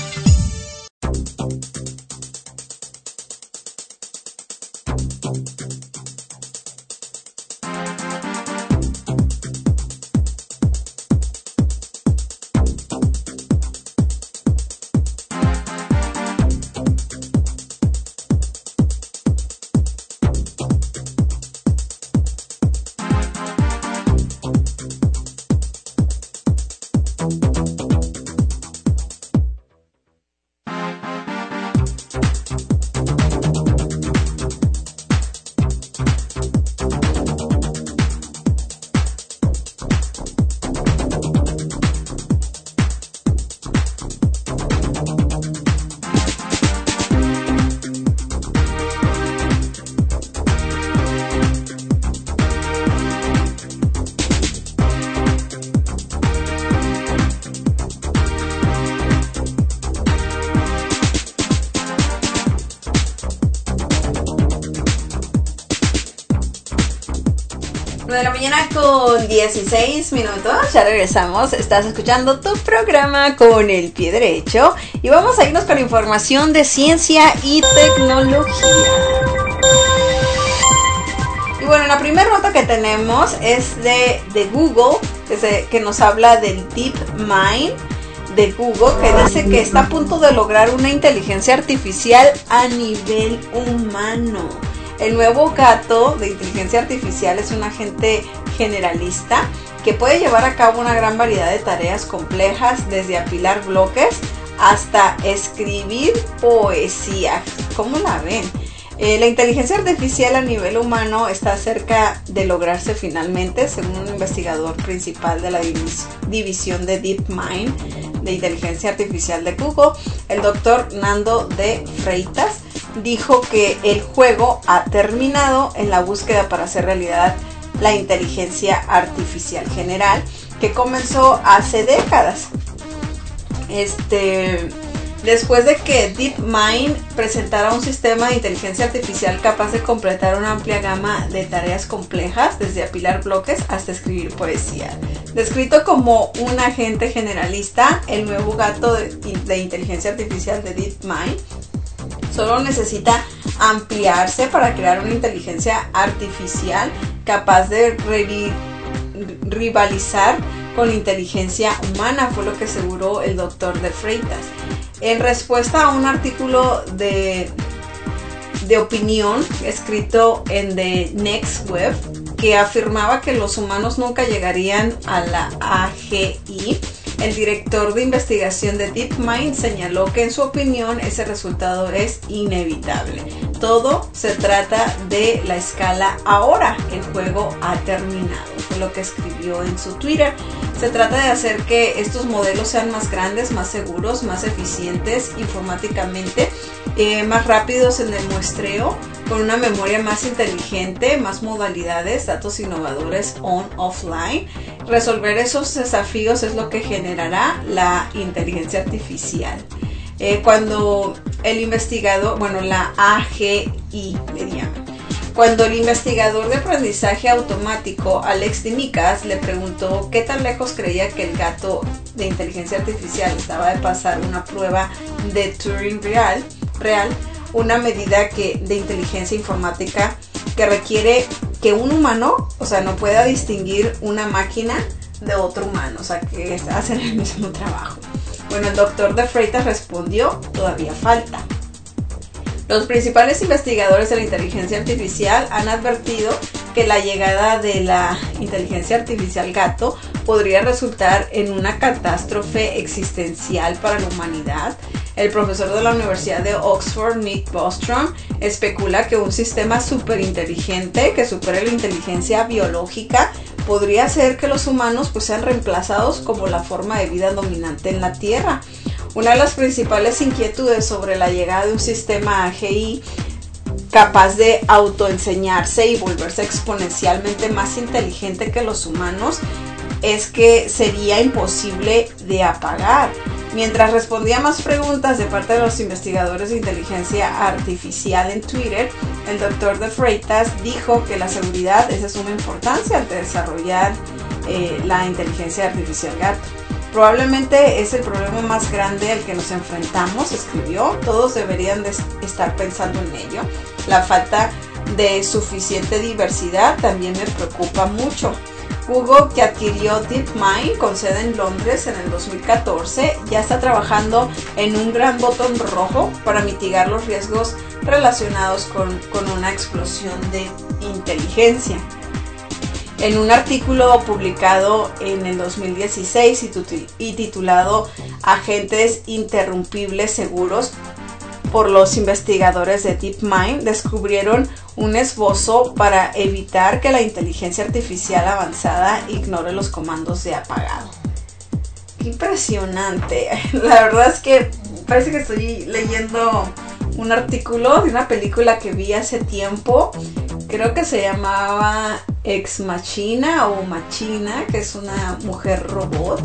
nueve de la mañana con dieciséis minutos, ya regresamos, estás escuchando tu programa Con el Pie Derecho y vamos a irnos con información de ciencia y tecnología. Y bueno, la primera nota que tenemos es de, de Google, que, se, que nos habla del DeepMind de Google, que dice que está a punto de lograr una inteligencia artificial a nivel humano. El nuevo gato de inteligencia artificial es un agente generalista que puede llevar a cabo una gran variedad de tareas complejas, desde apilar bloques hasta escribir poesía. ¿Cómo la ven? Eh, la inteligencia artificial a nivel humano está cerca de lograrse finalmente, según un investigador principal de la divis- división de DeepMind de inteligencia artificial de Google, el doctor Nando de Freitas, dijo que el juego ha terminado en la búsqueda para hacer realidad la inteligencia artificial general, que comenzó hace décadas. Este, después de que DeepMind presentara un sistema de inteligencia artificial capaz de completar una amplia gama de tareas complejas, desde apilar bloques hasta escribir poesía. Descrito como un agente generalista, el nuevo gato de, de inteligencia artificial de DeepMind solo necesita ampliarse para crear una inteligencia artificial capaz de re- rivalizar con la inteligencia humana, fue lo que aseguró el doctor de Freitas. En respuesta a un artículo de, de opinión escrito en The Next Web, que afirmaba que los humanos nunca llegarían a la A G I, el director de investigación de DeepMind señaló que en su opinión ese resultado es inevitable. Todo se trata de la escala ahora, el juego ha terminado, fue lo que escribió en su Twitter. Se trata de hacer que estos modelos sean más grandes, más seguros, más eficientes informáticamente, eh, más rápidos en el muestreo, con una memoria más inteligente, más modalidades, datos innovadores on-offline. Resolver esos desafíos es lo que generará la inteligencia artificial. Eh, cuando el investigador, bueno, la A G I le llaman, cuando el investigador de aprendizaje automático Alex Dimikas le preguntó qué tan lejos creía que el gato de inteligencia artificial estaba de pasar una prueba de Turing real, real una medida que, de inteligencia informática que requiere que un humano, o sea, no pueda distinguir una máquina de otro humano, o sea, que hacen el mismo trabajo. Bueno, el doctor de Freitas respondió, todavía falta. Los principales investigadores de la inteligencia artificial han advertido que la llegada de la inteligencia artificial gato podría resultar en una catástrofe existencial para la humanidad. El profesor de la Universidad de Oxford, Nick Bostrom, especula que un sistema superinteligente que supere la inteligencia biológica podría hacer que los humanos pues, sean reemplazados como la forma de vida dominante en la Tierra. Una de las principales inquietudes sobre la llegada de un sistema A G I capaz de autoenseñarse y volverse exponencialmente más inteligente que los humanos es que sería imposible de apagar. Mientras respondía más preguntas de parte de los investigadores de inteligencia artificial en Twitter, el doctor de Freitas dijo que la seguridad es de suma importancia ante desarrollar eh, la inteligencia artificial gato. Probablemente es el problema más grande al que nos enfrentamos, escribió. Todos deberían de estar pensando en ello. La falta de suficiente diversidad también me preocupa mucho. Google, que adquirió DeepMind con sede en Londres en el dos mil catorce, ya está trabajando en un gran botón rojo para mitigar los riesgos relacionados con, con una explosión de inteligencia. En un artículo publicado en el dos mil dieciséis y titulado Agentes Interrumpibles Seguros por los investigadores de DeepMind, descubrieron un esbozo para evitar que la inteligencia artificial avanzada ignore los comandos de apagado. ¡Qué impresionante! La verdad es que parece que estoy leyendo un artículo de una película que vi hace tiempo. Creo que se llamaba Ex Machina o Machina, que es una mujer robot.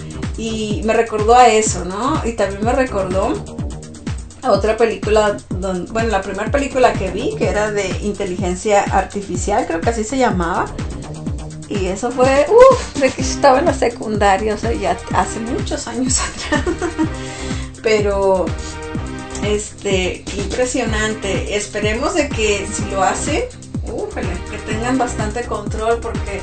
Y me recordó a eso, ¿no? Y también me recordó a otra película, donde, bueno, la primera película que vi, que era de inteligencia artificial, creo que así se llamaba. Y eso fue, uff, de que estaba en la secundaria, o sea, ya hace muchos años atrás. Pero, este, qué impresionante. Esperemos de que si lo hacen, uff, que tengan bastante control, porque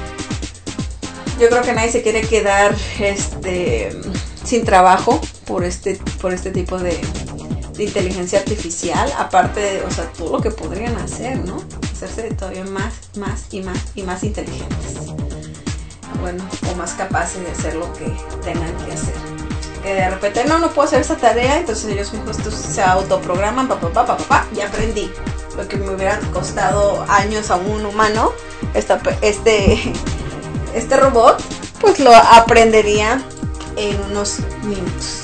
yo creo que nadie se quiere quedar, este, sin trabajo por este, por este tipo de, de inteligencia artificial. Aparte de, o sea, todo lo que podrían hacer, ¿no? Hacerse todavía más, más y más y más inteligentes. Bueno, o más capaces de hacer lo que tengan que hacer. Que de repente, no, no puedo hacer esta tarea, entonces ellos mismos se autoprograman, papá, papá, papá, ya aprendí. Lo que me hubiera costado años a un humano, esta, este, este robot, pues lo aprendería en unos minutos.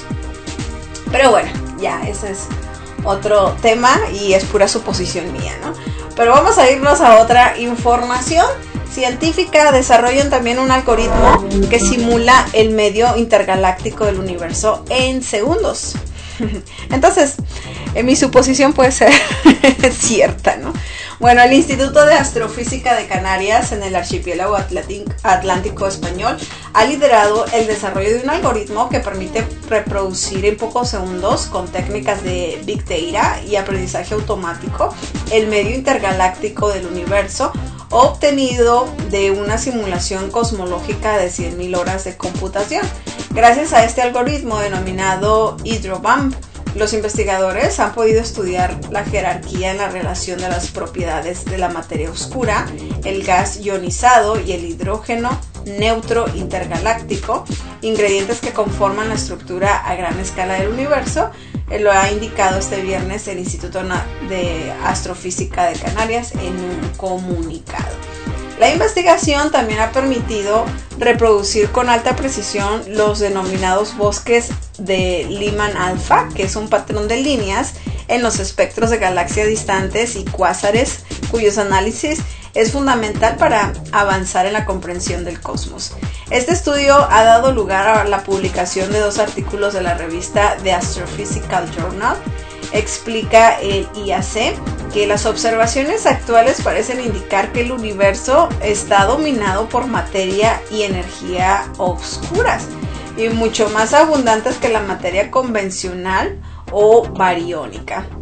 Pero bueno, ya, ese es otro tema y es pura suposición mía, ¿no? Pero vamos a irnos a otra información científica. Desarrollan también un algoritmo que simula el medio intergaláctico del universo en segundos. Entonces, eh, mi suposición puede ser cierta, ¿no? Bueno, el Instituto de Astrofísica de Canarias en el archipiélago atlántico español ha liderado el desarrollo de un algoritmo que permite reproducir en pocos segundos con técnicas de Big Data y aprendizaje automático el medio intergaláctico del universo, obtenido de una simulación cosmológica de cien mil horas de computación. Gracias a este algoritmo denominado HydroBump, los investigadores han podido estudiar la jerarquía en la relación de las propiedades de la materia oscura, el gas ionizado y el hidrógeno neutro intergaláctico, ingredientes que conforman la estructura a gran escala del universo. Lo ha indicado este viernes el Instituto de Astrofísica de Canarias en un comunicado. La investigación también ha permitido reproducir con alta precisión los denominados bosques de Lyman alfa, que es un patrón de líneas en los espectros de galaxias distantes y cuásares, cuyos análisis es fundamental para avanzar en la comprensión del cosmos. Este estudio ha dado lugar a la publicación de dos artículos de la revista The Astrophysical Journal. Explica el I A C que las observaciones actuales parecen indicar que el universo está dominado por materia y energía oscuras y mucho más abundantes que la materia convencional o bariónica.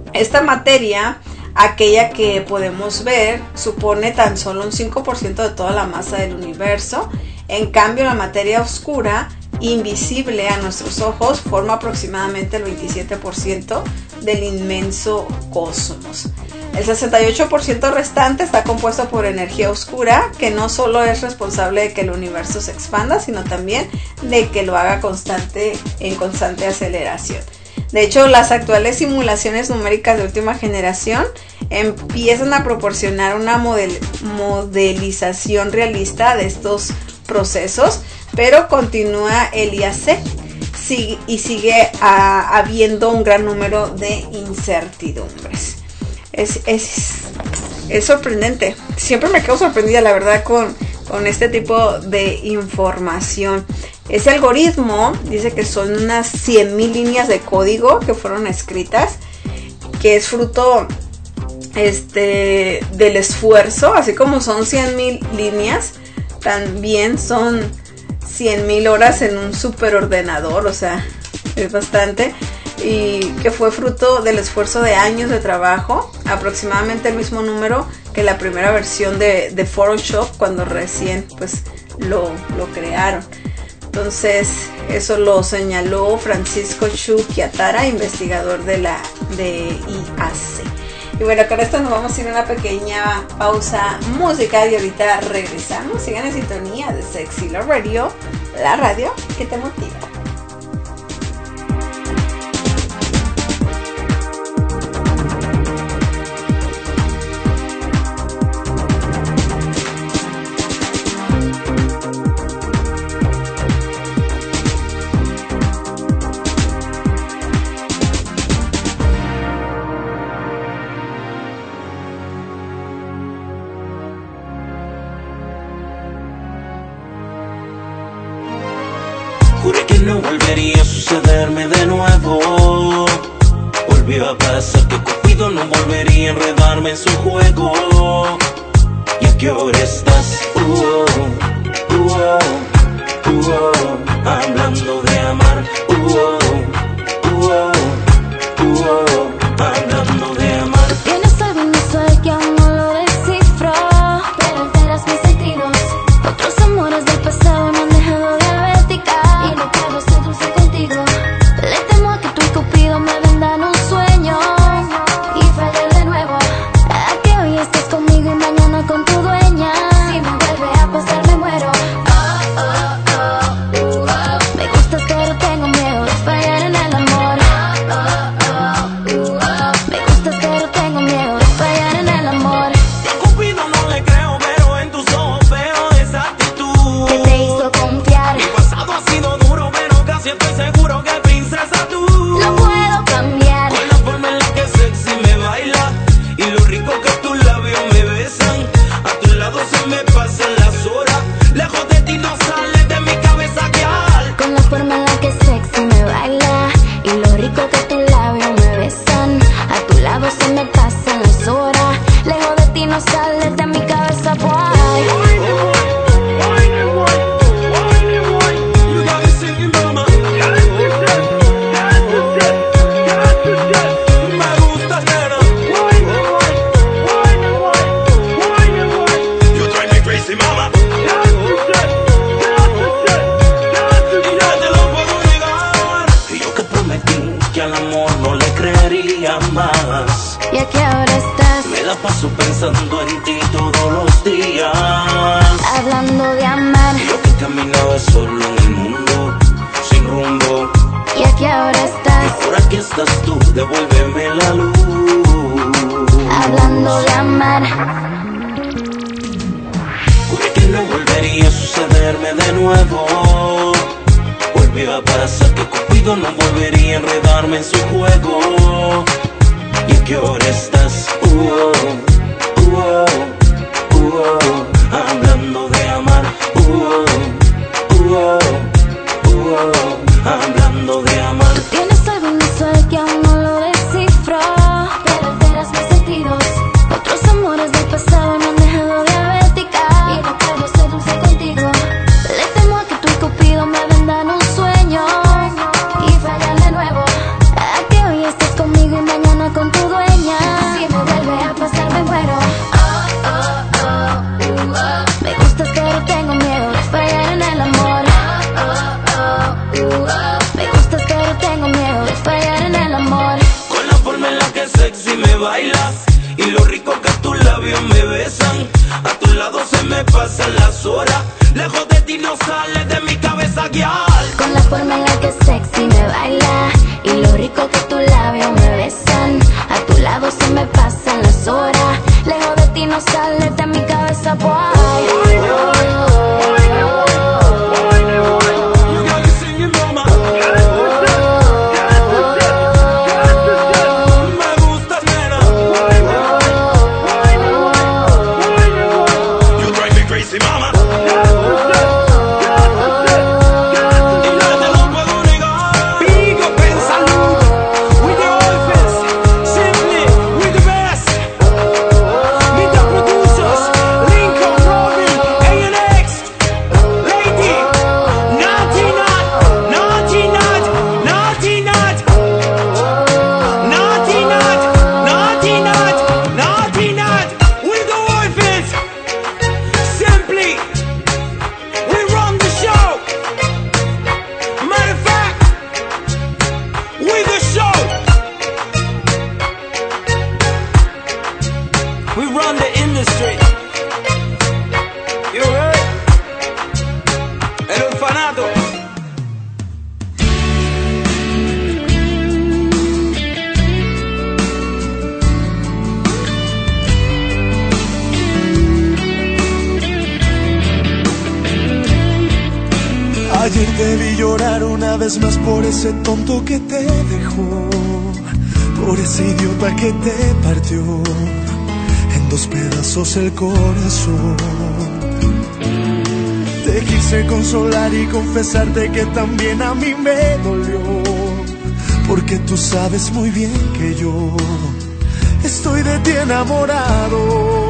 Esta materia, aquella que podemos ver, supone tan solo un cinco por ciento de toda la masa del universo. En cambio, la materia oscura, invisible a nuestros ojos, forma aproximadamente el veintisiete por ciento del inmenso cosmos. El sesenta y ocho por ciento restante está compuesto por energía oscura, que no solo es responsable de que el universo se expanda, sino también de que lo haga constante, en constante aceleración. De hecho, las actuales simulaciones numéricas de última generación empiezan a proporcionar una model- modelización realista de estos procesos, pero continúa el I A C sí, y sigue a, habiendo un gran número de incertidumbres. Es, es, es sorprendente. Siempre me quedo sorprendida, la verdad, con, con este tipo de información. Ese algoritmo dice que son unas cien mil líneas de código que fueron escritas, que es fruto este, del esfuerzo, así como son cien mil líneas, también son cien mil horas en un superordenador, o sea, es bastante. Y que fue fruto del esfuerzo de años de trabajo, aproximadamente el mismo número que la primera versión de, de Photoshop cuando recién pues lo, lo crearon. Entonces eso lo señaló Francisco Chu Kiatara, investigador de la de I A C. Y bueno, con esto nos vamos a ir a una pequeña pausa musical y ahorita regresamos. Sigan en sintonía de Sexy Love Radio, la radio que te motiva. No volvería a sucederme de nuevo. Volvió a pasar que Cupido no volvería a enredarme en su juego. ¿Y a qué hora estás? Uh -oh, uh -oh, uh -oh, hablando de amar. Uh -oh, uh -oh, uh -oh, hablando de amar. Tienes algo inusual que aún no lo descifro, pero alteras mis sentidos. Otros amores del pasado me han dejado diabética y no quiero ser dulce contigo. Le temo a que tú y Cupido me vendan un sueño y fallar de nuevo. A que hoy estés conmigo y mañana con tu dueña. Si me vuelve a pasar me muero. Oh, oh, oh, uh, oh. Me gustas pero tengo miedo de fallar en el amor. Oh, oh, oh, uh, oh. Me gustas pero tengo miedo de fallar en el amor. Si a Cupido no le creo, pero en tus ojos veo esa actitud que te hizo confiar. Mi pasado ha sido duro, pero casi estoy seguro que princesa tú no puedo cambiar. Con la forma en la que sexy me baila y lo rico que tus labios me besan. A tu lado se me pasan las horas, lejos de ti no sales de mi cabeza, girl. Con la forma en la que sexy me baila y lo rico que tus labios me besan. A tu lado se me pasan las horas, lejos de ti no sales de mi cabeza, boy. You got me singing, mama. Me gusta, nena. You drive me crazy, mama. Y ya te lo puedo negar. Y yo que prometí que al amor no le creería más. ¿Y a qué hora estás? Me la paso pensando en ti todos los días. Hablando de amar. Yo que caminaba solo en el mundo, sin rumbo. ¿Y a qué hora estás? Y ahora que estás tú, devuélveme la luz. Hablando de amar. Juré que no volvería a sucederme de nuevo. Volvió a pasar que Cupido no volvería a enredarme en su juego. ¿Y a qué hora estás? Uh -oh, uh -oh, uh -oh, hablando de amar. Uh -oh, uh -oh, uh -oh, hablando de amar. Tienes algo inusual que aún no lo descifro, pero alteras mis sentidos. Otros amores del pasado me han dejado diabética y no puedo ser dulce contigo. Le temo a que tú y Cupido me vendan un sueño y fallar de nuevo. A que hoy estés conmigo y mañana con tu dueño. Industry. You heard? El orfanato. Ayer te vi llorar una vez más por ese tonto que te dejó, por ese idiota que te partió en dos pedazos el corazón. Te quise consolar y confesarte que también a mí me dolió, porque tú sabes muy bien que yo estoy de ti enamorado.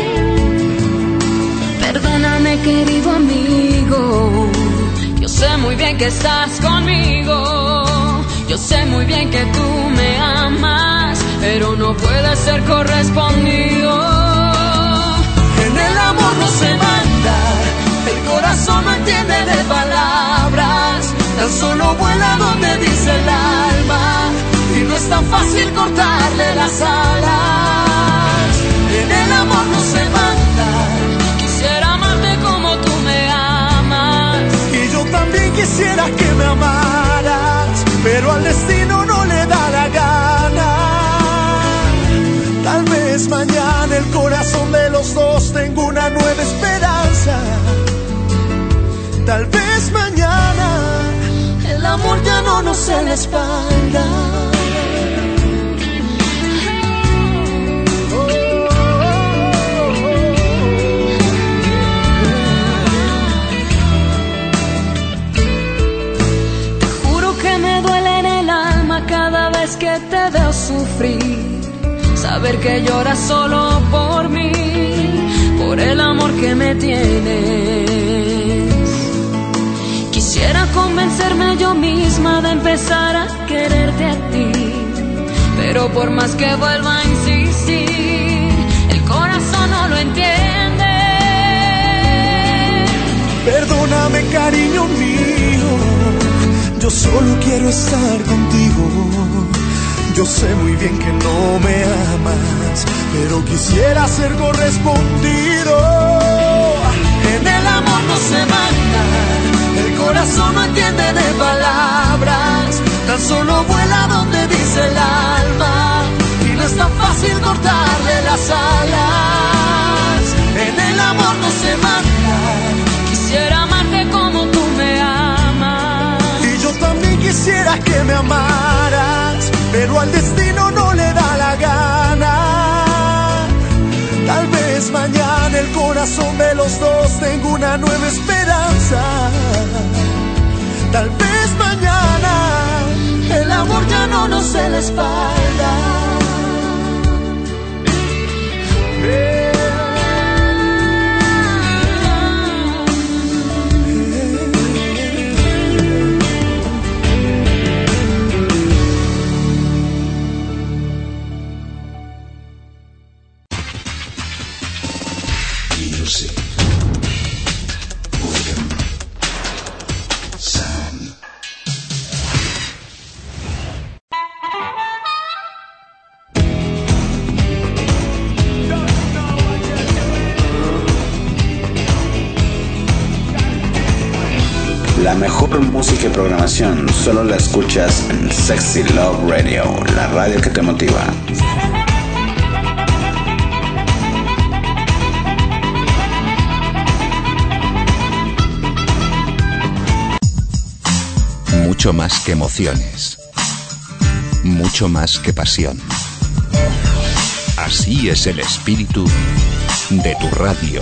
Perdóname, querido amigo, yo sé muy bien que estás conmigo, yo sé muy bien que tú me amas, pero no puedes ser correspondido. En el amor no se manda, el corazón no entiende de palabras, tan solo vuela donde dice el alma, y no es tan fácil cortarle las alas. En el amor no se manda, quisiera amarte como tú me amas, y yo también quisiera que me amaras, pero al destino no le da la gana. Tal vez mañana el corazón de los dos tenga una nueva esperanza. Tal vez mañana el amor ya no nos dé la espalda. Cada vez que te veo sufrir, saber que lloras solo por mí, por el amor que me tienes. Quisiera convencerme yo misma de empezar a quererte a ti, pero por más que vuelva a insistir, el corazón no lo entiende. Perdóname, cariño mío, yo solo quiero estar contigo. Yo sé muy bien que no me amas, pero quisiera ser correspondido. En el amor no se manda, el corazón no entiende de palabras, tan solo vuela donde dice el alma, y no es tan fácil cortarle las alas. En el amor no se manda, quisiera amarte como tú me amas, y yo también quisiera que me amaras, pero al destino no le da la gana. Tal vez mañana el corazón de los dos tenga una nueva esperanza. Tal vez mañana el amor ya no nos dé la espalda. La mejor música y programación solo la escuchas en Sexy Love Radio, la radio que te motiva. Mucho más que emociones, mucho más que pasión. Así es el espíritu de tu radio.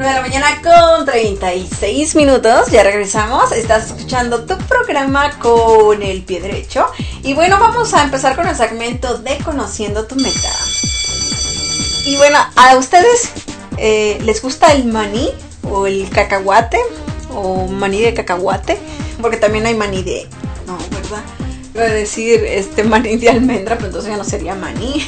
nueve de la mañana con treinta y seis minutos. Ya regresamos. Estás escuchando tu programa Con el Pie Derecho. Y bueno, vamos a empezar con el segmento de Conociendo tu Meta. Y bueno, ¿a ustedes eh, les gusta el maní o el cacahuate? O maní de cacahuate, porque también hay maní de... No, ¿verdad? Iba a decir este maní de almendra, pero entonces ya no sería maní.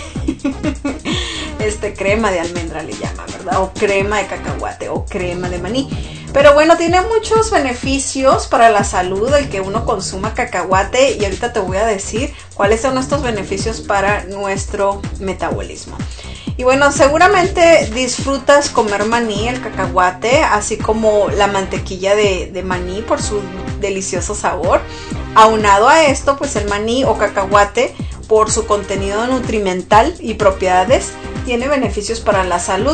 Este crema de almendra le llama, ¿verdad? O crema de cacahuate o crema de maní. Pero bueno, tiene muchos beneficios para la salud el que uno consuma cacahuate, y ahorita te voy a decir cuáles son estos beneficios para nuestro metabolismo. Y bueno, seguramente disfrutas comer maní, el cacahuate, así como la mantequilla de, de maní por su delicioso sabor. Aunado a esto, pues el maní o cacahuate, por su contenido nutrimental y propiedades, tiene beneficios para la salud.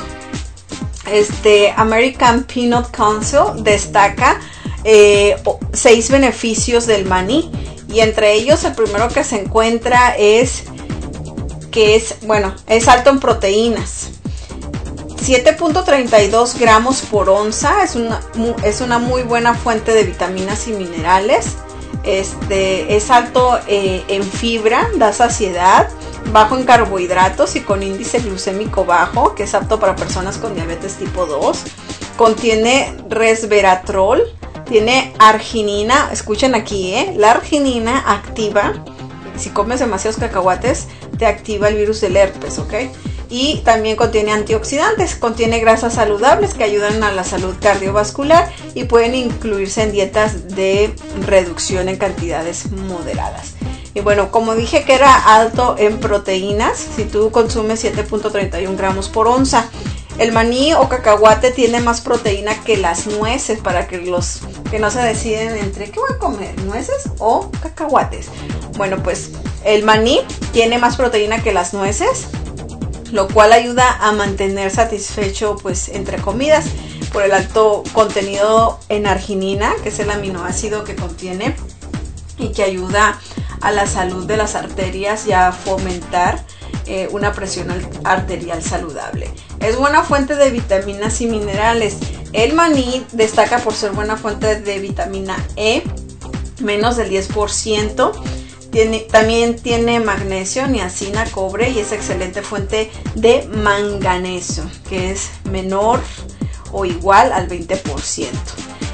Este American Peanut Council destaca eh, seis beneficios del maní, y entre ellos el primero que se encuentra es que es, bueno, es alto en proteínas. siete punto treinta y dos gramos por onza, es una, es una muy buena fuente de vitaminas y minerales. Este, es alto eh, en fibra, da saciedad, bajo en carbohidratos y con índice glucémico bajo, que es apto para personas con diabetes tipo dos. Contiene resveratrol, tiene arginina, escuchen aquí, ¿eh? La arginina activa, si comes demasiados cacahuates, te activa el virus del herpes, ¿ok? Y también contiene antioxidantes, contiene grasas saludables que ayudan a la salud cardiovascular y pueden incluirse en dietas de reducción en cantidades moderadas. Y bueno, como dije que era alto en proteínas, si tú consumes siete punto treinta y uno gramos por onza, el maní o cacahuate tiene más proteína que las nueces, para que los que no se deciden entre qué voy a comer, nueces o cacahuates. Bueno, pues el maní tiene más proteína que las nueces, lo cual ayuda a mantener satisfecho, pues, entre comidas, por el alto contenido en arginina, que es el aminoácido que contiene y que ayuda a la salud de las arterias y a fomentar eh, una presión arterial saludable. Es buena fuente de vitaminas y minerales. El maní destaca por ser buena fuente de vitamina E, menos del diez por ciento. Tiene, también tiene magnesio, niacina, cobre, y es excelente fuente de manganeso, que es menor o igual al veinte por ciento.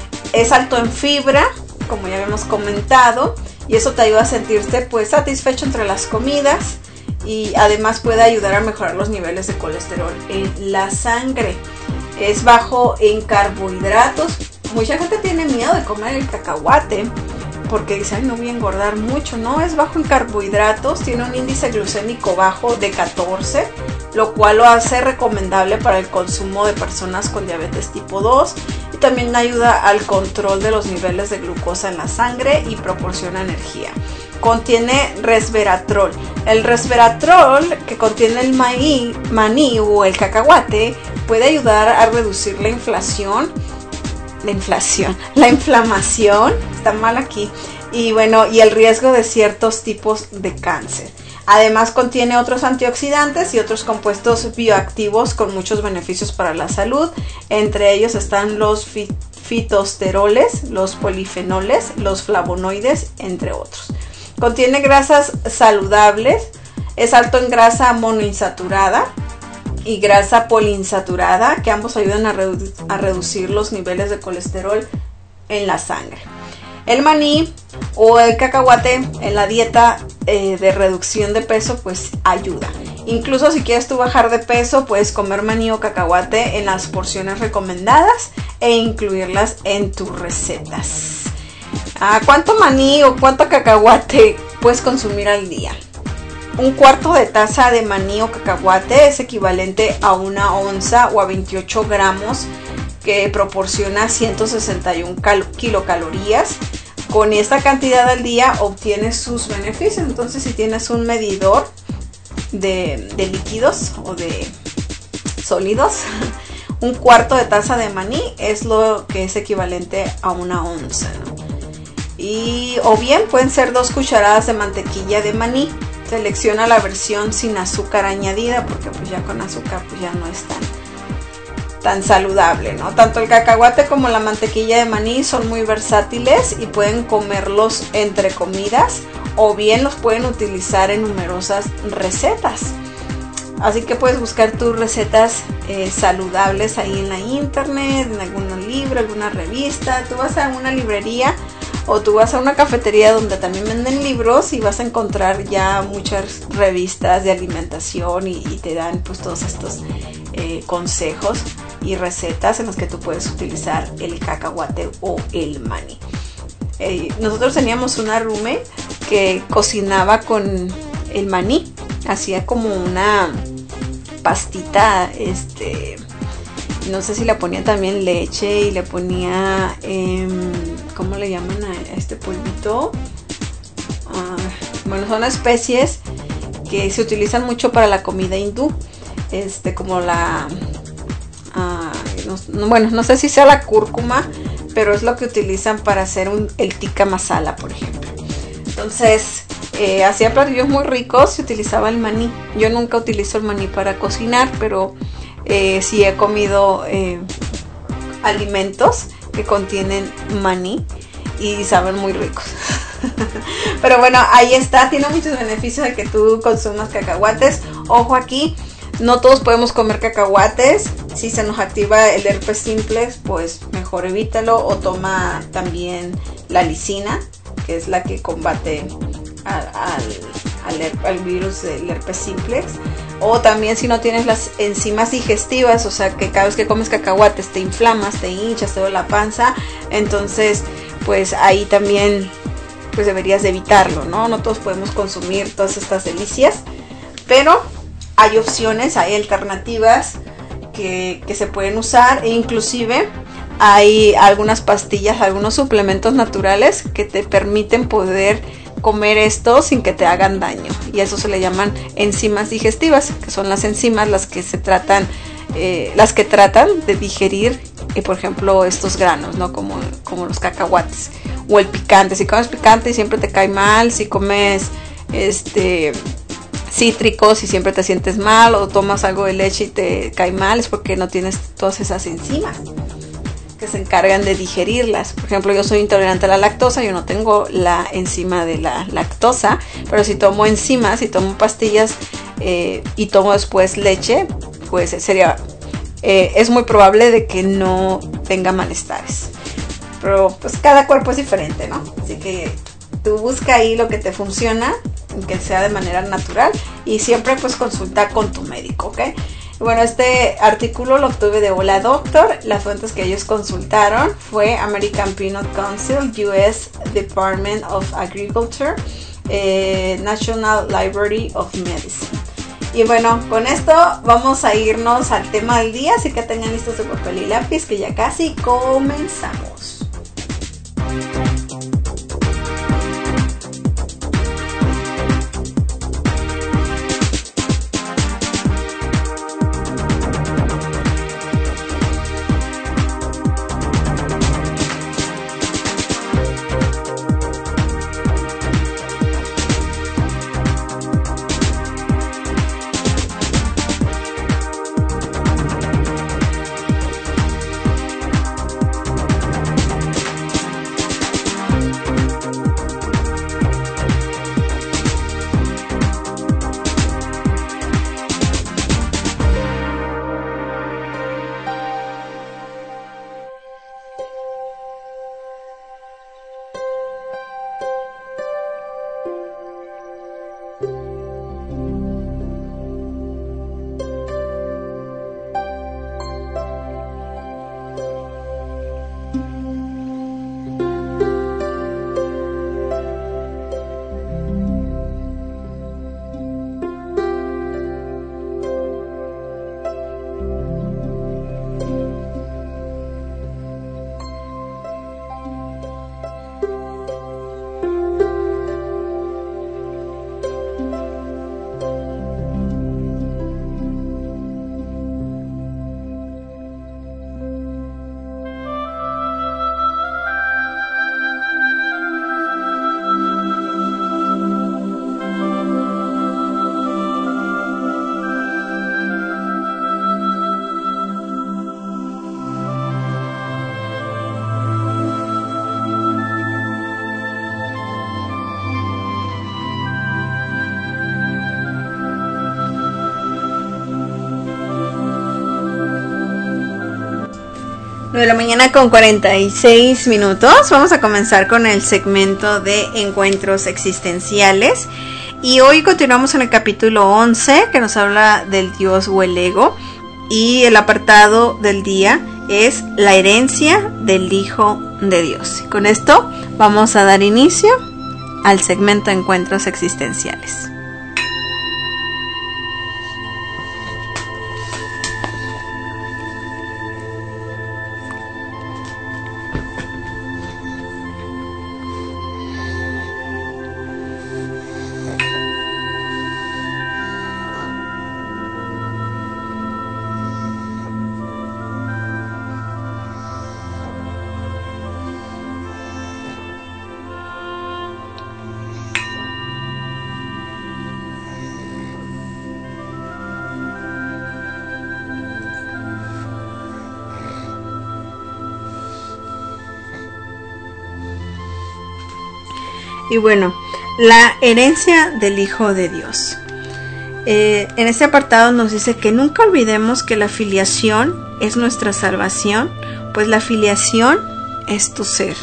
Es alto en fibra, como ya habíamos comentado, y eso te ayuda a sentirte, pues, satisfecho entre las comidas, y además puede ayudar a mejorar los niveles de colesterol en la sangre. Es bajo en carbohidratos. Mucha gente tiene miedo de comer el cacahuate porque dice, ay, no voy a engordar mucho. No, es bajo en carbohidratos, tiene un índice glucémico bajo de catorce, lo cual lo hace recomendable para el consumo de personas con diabetes tipo dos, y también ayuda al control de los niveles de glucosa en la sangre y proporciona energía. Contiene resveratrol. El resveratrol que contiene el maíz, maní o el cacahuate puede ayudar a reducir la inflación, la inflación, la inflamación, está mal aquí, y bueno, y el riesgo de ciertos tipos de cáncer. Además contiene otros antioxidantes y otros compuestos bioactivos con muchos beneficios para la salud. Entre ellos están los fit- fitosteroles, los polifenoles, los flavonoides, entre otros. Contiene grasas saludables, es alto en grasa monoinsaturada y grasa poliinsaturada, que ambos ayudan a, redu- a reducir los niveles de colesterol en la sangre. El maní o el cacahuate en la dieta eh, de reducción de peso, pues ayuda. Incluso si quieres tú bajar de peso, puedes comer maní o cacahuate en las porciones recomendadas e incluirlas en tus recetas. ¿A cuánto maní o cuánto cacahuate puedes consumir al día? Un cuarto de taza de maní o cacahuate es equivalente a una onza o a veintiocho gramos, que proporciona ciento sesenta y uno cal- kilocalorías. Con esta cantidad al día obtienes sus beneficios. Entonces, si tienes un medidor de, de líquidos o de sólidos, un cuarto de taza de maní es lo que es equivalente a una onza, ¿no? Y o bien pueden ser dos cucharadas de mantequilla de maní. Selecciona la versión sin azúcar añadida, porque pues ya con azúcar pues ya no es tan tan saludable, ¿no? Tanto el cacahuate como la mantequilla de maní son muy versátiles y pueden comerlos entre comidas o bien los pueden utilizar en numerosas recetas. Así que puedes buscar tus recetas eh, saludables ahí en la internet, en algún libro, alguna revista. Tú vas a una librería o tú vas a una cafetería donde también venden libros y vas a encontrar ya muchas revistas de alimentación y, y te dan pues todos estos eh, consejos y recetas en las que tú puedes utilizar el cacahuate o el maní. Eh, nosotros teníamos una roommate que cocinaba con el maní, hacía como una pastita, este, no sé si le ponía también leche y le ponía, eh, ¿cómo le llaman a este polvito? Uh, bueno, son especies que se utilizan mucho para la comida hindú, este, como la, uh, no, bueno, no sé si sea la cúrcuma, pero es lo que utilizan para hacer un, el tikka masala, por ejemplo. Entonces, eh, hacía platillos muy ricos y utilizaba el maní. Yo nunca utilizo el maní para cocinar, pero eh, sí he comido eh, alimentos que contienen maní y saben muy ricos. Pero bueno, ahí está, tiene muchos beneficios de que tú consumas cacahuates. Ojo aquí, no todos podemos comer cacahuates. Si se nos activa el herpes simplex, pues mejor evítalo, o toma también la lisina, que es la que combate al, al, al, al virus del herpes simplex. O también si no tienes las enzimas digestivas, o sea que cada vez que comes cacahuates te inflamas, te hinchas, te duele la panza, entonces pues ahí también pues deberías de evitarlo, ¿no? No todos podemos consumir todas estas delicias, pero hay opciones, hay alternativas que, que se pueden usar, e inclusive hay algunas pastillas, algunos suplementos naturales que te permiten poder comer esto sin que te hagan daño, y eso se le llaman enzimas digestivas, que son las enzimas las que se tratan, eh, las que tratan de digerir, eh, por ejemplo, estos granos, ¿no? Como, como los cacahuates o el picante. Si comes picante y siempre te cae mal, si comes este cítricos y siempre te sientes mal, o tomas algo de leche y te cae mal, es porque no tienes todas esas enzimas que se encargan de digerirlas. Por ejemplo, yo soy intolerante a la lactosa, yo no tengo la enzima de la lactosa, pero si tomo enzimas, si tomo pastillas eh, y tomo después leche, pues sería eh, es muy probable de que no tenga malestares. Pero pues cada cuerpo es diferente, ¿no? Así que tú busca ahí lo que te funciona, que sea de manera natural, y siempre pues consulta con tu médico, ¿ok? Bueno, este artículo lo obtuve de Hola Doctor. Las fuentes que ellos consultaron fue American Peanut Council, U S Department of Agriculture, eh, National Library of Medicine. Y bueno, con esto vamos a irnos al tema del día, así que tengan listos su papel y lápiz, que ya casi comenzamos. nueve de la mañana con cuarenta y seis minutos. Vamos a comenzar con el segmento de encuentros existenciales. Y hoy continuamos en el capítulo once, que nos habla del Dios o el ego. Y el apartado del día es la herencia del Hijo de Dios. Con esto vamos a dar inicio al segmento de encuentros existenciales. Y bueno, la herencia del Hijo de Dios. Eh, en este apartado nos dice que nunca olvidemos que la filiación es nuestra salvación, pues la filiación es tu ser.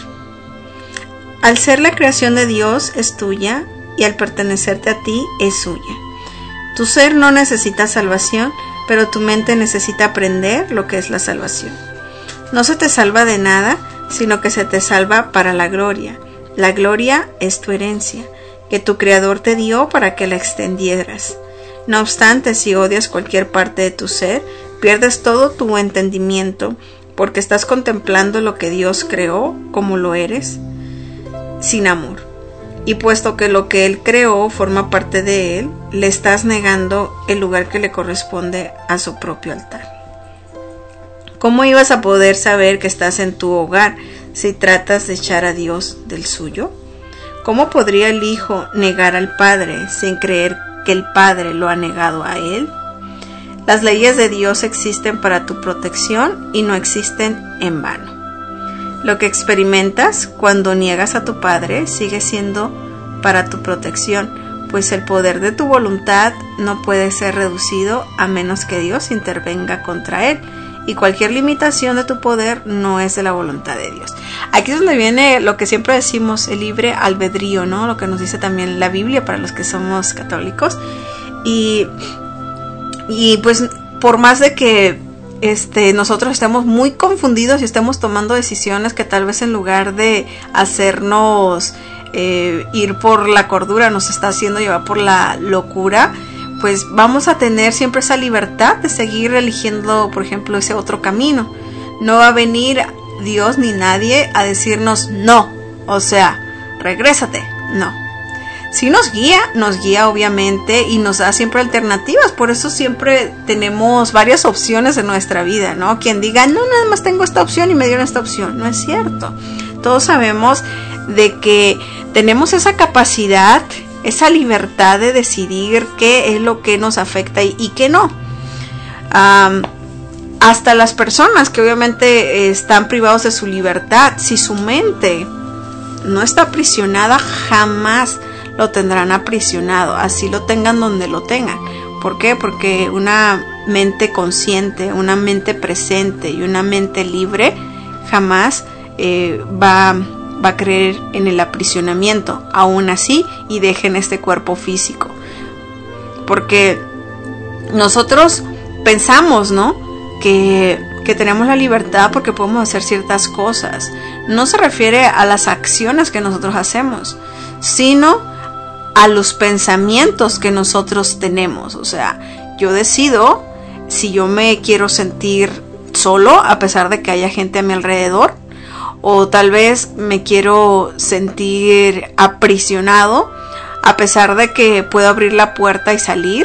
Al ser la creación de Dios es tuya y al pertenecerte a ti es suya. Tu ser no necesita salvación, pero tu mente necesita aprender lo que es la salvación. No se te salva de nada, sino que se te salva para la gloria. La gloria es tu herencia, que tu Creador te dio para que la extendieras. No obstante, si odias cualquier parte de tu ser, pierdes todo tu entendimiento, porque estás contemplando lo que Dios creó como lo eres, sin amor. Y puesto que lo que Él creó forma parte de Él, le estás negando el lugar que le corresponde a su propio altar. ¿Cómo ibas a poder saber que estás en tu hogar si tratas de echar a Dios del suyo? ¿Cómo podría el Hijo negar al Padre sin creer que el Padre lo ha negado a Él? Las leyes de Dios existen para tu protección y no existen en vano. Lo que experimentas cuando niegas a tu Padre sigue siendo para tu protección, pues el poder de tu voluntad no puede ser reducido a menos que Dios intervenga contra él. Y cualquier limitación de tu poder no es de la voluntad de Dios. Aquí es donde viene lo que siempre decimos, el libre albedrío, ¿no? Lo que nos dice también la Biblia para los que somos católicos. Y, y pues por más de que este, nosotros estemos muy confundidos y estemos tomando decisiones que tal vez en lugar de hacernos eh, ir por la cordura nos está haciendo llevar por la locura, pues vamos a tener siempre esa libertad de seguir eligiendo, por ejemplo, ese otro camino. No va a venir Dios ni nadie a decirnos no, o sea, regrésate, no. Si nos guía, nos guía obviamente y nos da siempre alternativas, por eso siempre tenemos varias opciones en nuestra vida, ¿no? Quien diga, no, nada más tengo esta opción y me dieron esta opción, no es cierto. Todos sabemos de que tenemos esa capacidad, esa libertad de decidir qué es lo que nos afecta y, y qué no. Um, hasta las personas que obviamente eh, están privados de su libertad, si su mente no está aprisionada, jamás lo tendrán aprisionado, así lo tengan donde lo tengan. ¿Por qué? Porque una mente consciente, una mente presente y una mente libre jamás eh, va va a creer en el aprisionamiento, aún así, y dejen este cuerpo físico. Porque nosotros pensamos, ¿no? Que, que tenemos la libertad porque podemos hacer ciertas cosas. No se refiere a las acciones que nosotros hacemos, sino a los pensamientos que nosotros tenemos. O sea, yo decido si yo me quiero sentir solo, a pesar de que haya gente a mi alrededor, o tal vez me quiero sentir aprisionado a pesar de que puedo abrir la puerta y salir.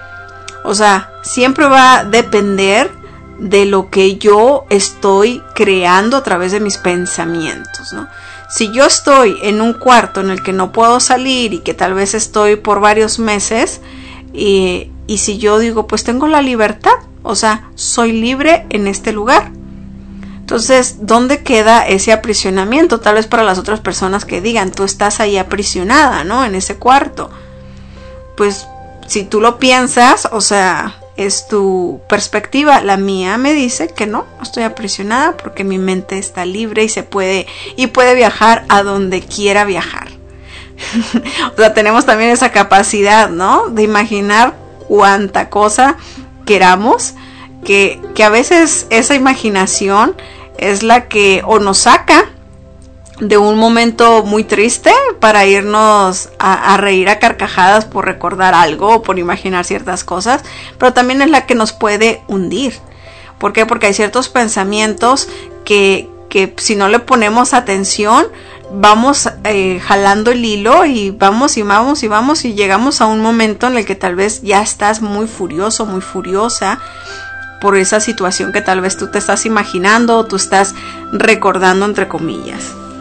O sea, siempre va a depender de lo que yo estoy creando a través de mis pensamientos, ¿no? Si yo estoy en un cuarto en el que no puedo salir y que tal vez estoy por varios meses y, y si yo digo, pues tengo la libertad, o sea, soy libre en este lugar. Entonces, ¿dónde queda ese aprisionamiento? Tal vez para las otras personas que digan, tú estás ahí aprisionada, ¿no? En ese cuarto. Pues, si tú lo piensas, o sea, es tu perspectiva. La mía me dice que no, no estoy aprisionada porque mi mente está libre y se puede, y puede viajar a donde quiera viajar. O sea, tenemos también esa capacidad, ¿no? De imaginar cuánta cosa queramos, que, que a veces esa imaginación es la que o nos saca de un momento muy triste para irnos a, a reír a carcajadas por recordar algo o por imaginar ciertas cosas, pero también es la que nos puede hundir. ¿Por qué? Porque hay ciertos pensamientos que, que si no le ponemos atención, vamos eh, jalando el hilo y vamos y vamos y vamos y llegamos a un momento en el que tal vez ya estás muy furioso, muy furiosa por esa situación que tal vez tú te estás imaginando o tú estás recordando, entre comillas.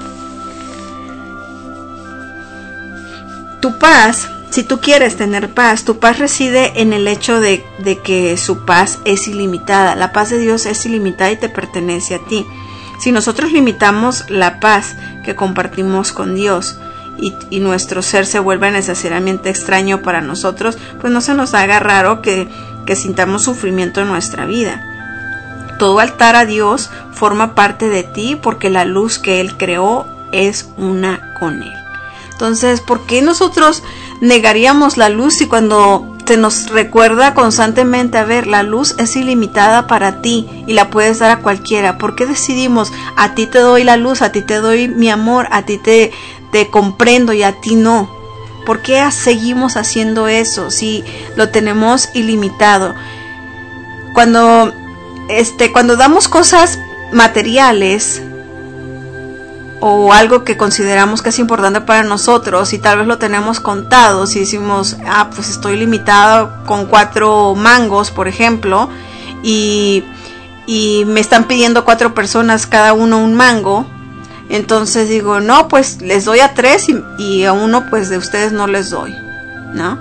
Tu paz, si tú quieres tener paz, tu paz reside en el hecho de, de que su paz es ilimitada. La paz de Dios es ilimitada y te pertenece a ti. Si nosotros limitamos la paz que compartimos con Dios y, y nuestro ser se vuelve necesariamente extraño para nosotros, pues no se nos haga raro que, que sintamos sufrimiento en nuestra vida. Todo altar a Dios forma parte de ti porque la luz que Él creó es una con Él. Entonces, ¿por qué nosotros negaríamos la luz si cuando se nos recuerda constantemente, a ver, la luz es ilimitada para ti y la puedes dar a cualquiera? ¿Por qué decidimos, a ti te doy la luz, a ti te doy mi amor, a ti te, te comprendo y a ti no? ¿Por qué seguimos haciendo eso si lo tenemos ilimitado? Cuando, este, cuando damos cosas materiales o algo que consideramos que es importante para nosotros y tal vez lo tenemos contado, si decimos, ah, pues estoy limitado con cuatro mangos, por ejemplo, y, y me están pidiendo cuatro personas cada uno un mango, entonces digo, no, pues les doy a tres y, y a uno pues de ustedes no les doy, ¿no?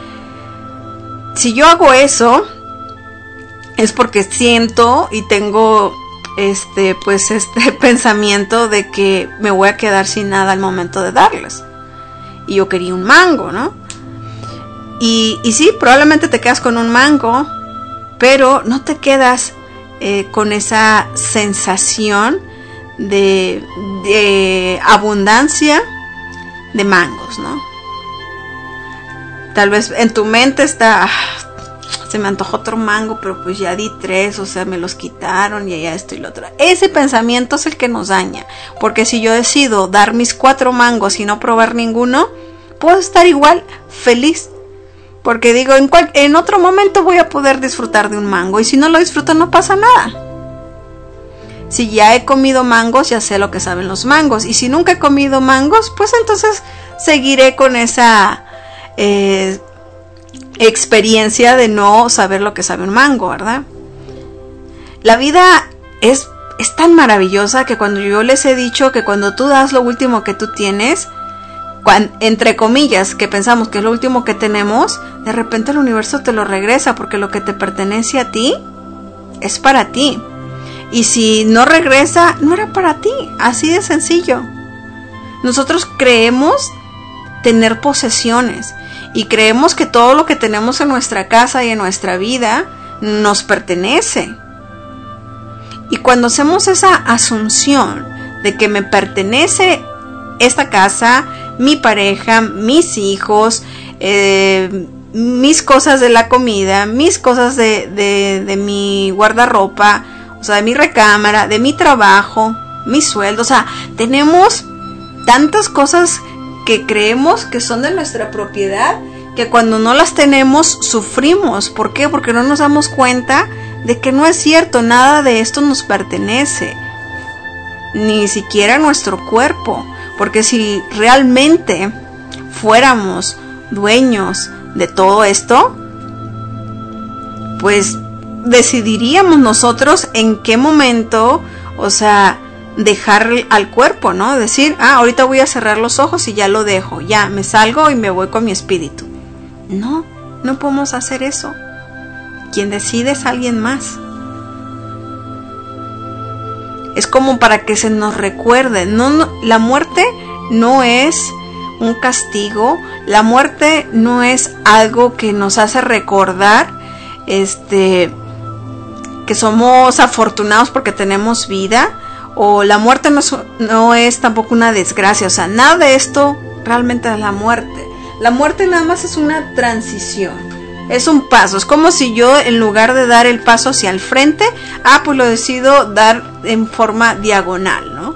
Si yo hago eso, es porque siento y tengo este pues este pensamiento de que me voy a quedar sin nada al momento de darles, y yo quería un mango, ¿no? Y, y sí, probablemente te quedas con un mango, pero no te quedas eh, con esa sensación de, de abundancia de mangos, ¿no? Tal vez en tu mente está, ah, se me antojó otro mango, pero pues ya di tres, o sea, me los quitaron y ya esto y lo otro. Ese pensamiento es el que nos daña, porque si yo decido dar mis cuatro mangos y no probar ninguno, puedo estar igual feliz, porque digo, en, cual, en otro momento voy a poder disfrutar de un mango, y si no lo disfruto no pasa nada. Si ya he comido mangos, ya sé lo que saben los mangos, y si nunca he comido mangos, pues entonces seguiré con esa eh, experiencia de no saber lo que sabe un mango, ¿verdad? La vida es, es tan maravillosa que cuando yo les he dicho que cuando tú das lo último que tú tienes, cuando, entre comillas, que pensamos que es lo último que tenemos, de repente el universo te lo regresa, porque lo que te pertenece a ti es para ti. Y si no regresa, no era para ti, así de sencillo. Nosotros creemos tener posesiones y creemos que todo lo que tenemos en nuestra casa y en nuestra vida nos pertenece. Y cuando hacemos esa asunción de que me pertenece esta casa, mi pareja, mis hijos, eh, mis cosas de la comida, mis cosas de, de, de mi guardarropa, o sea, de mi recámara, de mi trabajo, mi sueldo, o sea, tenemos tantas cosas que creemos que son de nuestra propiedad, que cuando no las tenemos sufrimos. ¿Por qué? Porque no nos damos cuenta de que no es cierto, nada de esto nos pertenece, ni siquiera nuestro cuerpo, porque si realmente fuéramos dueños de todo esto, pues decidiríamos nosotros en qué momento, o sea, dejar al cuerpo, ¿no? Decir, ah, ahorita voy a cerrar los ojos y ya lo dejo, ya me salgo y me voy con mi espíritu. No, no podemos hacer eso. Quien decide es alguien más. Es como para que se nos recuerde. No, no, la muerte no es un castigo. La muerte no es algo que nos hace recordar este, que somos afortunados porque tenemos vida, o la muerte no es, no es tampoco una desgracia. O sea, nada de esto realmente es la muerte. La muerte nada más es una transición, es un paso. Es como si yo, en lugar de dar el paso hacia el frente, ah, pues lo decido dar en forma diagonal, ¿no?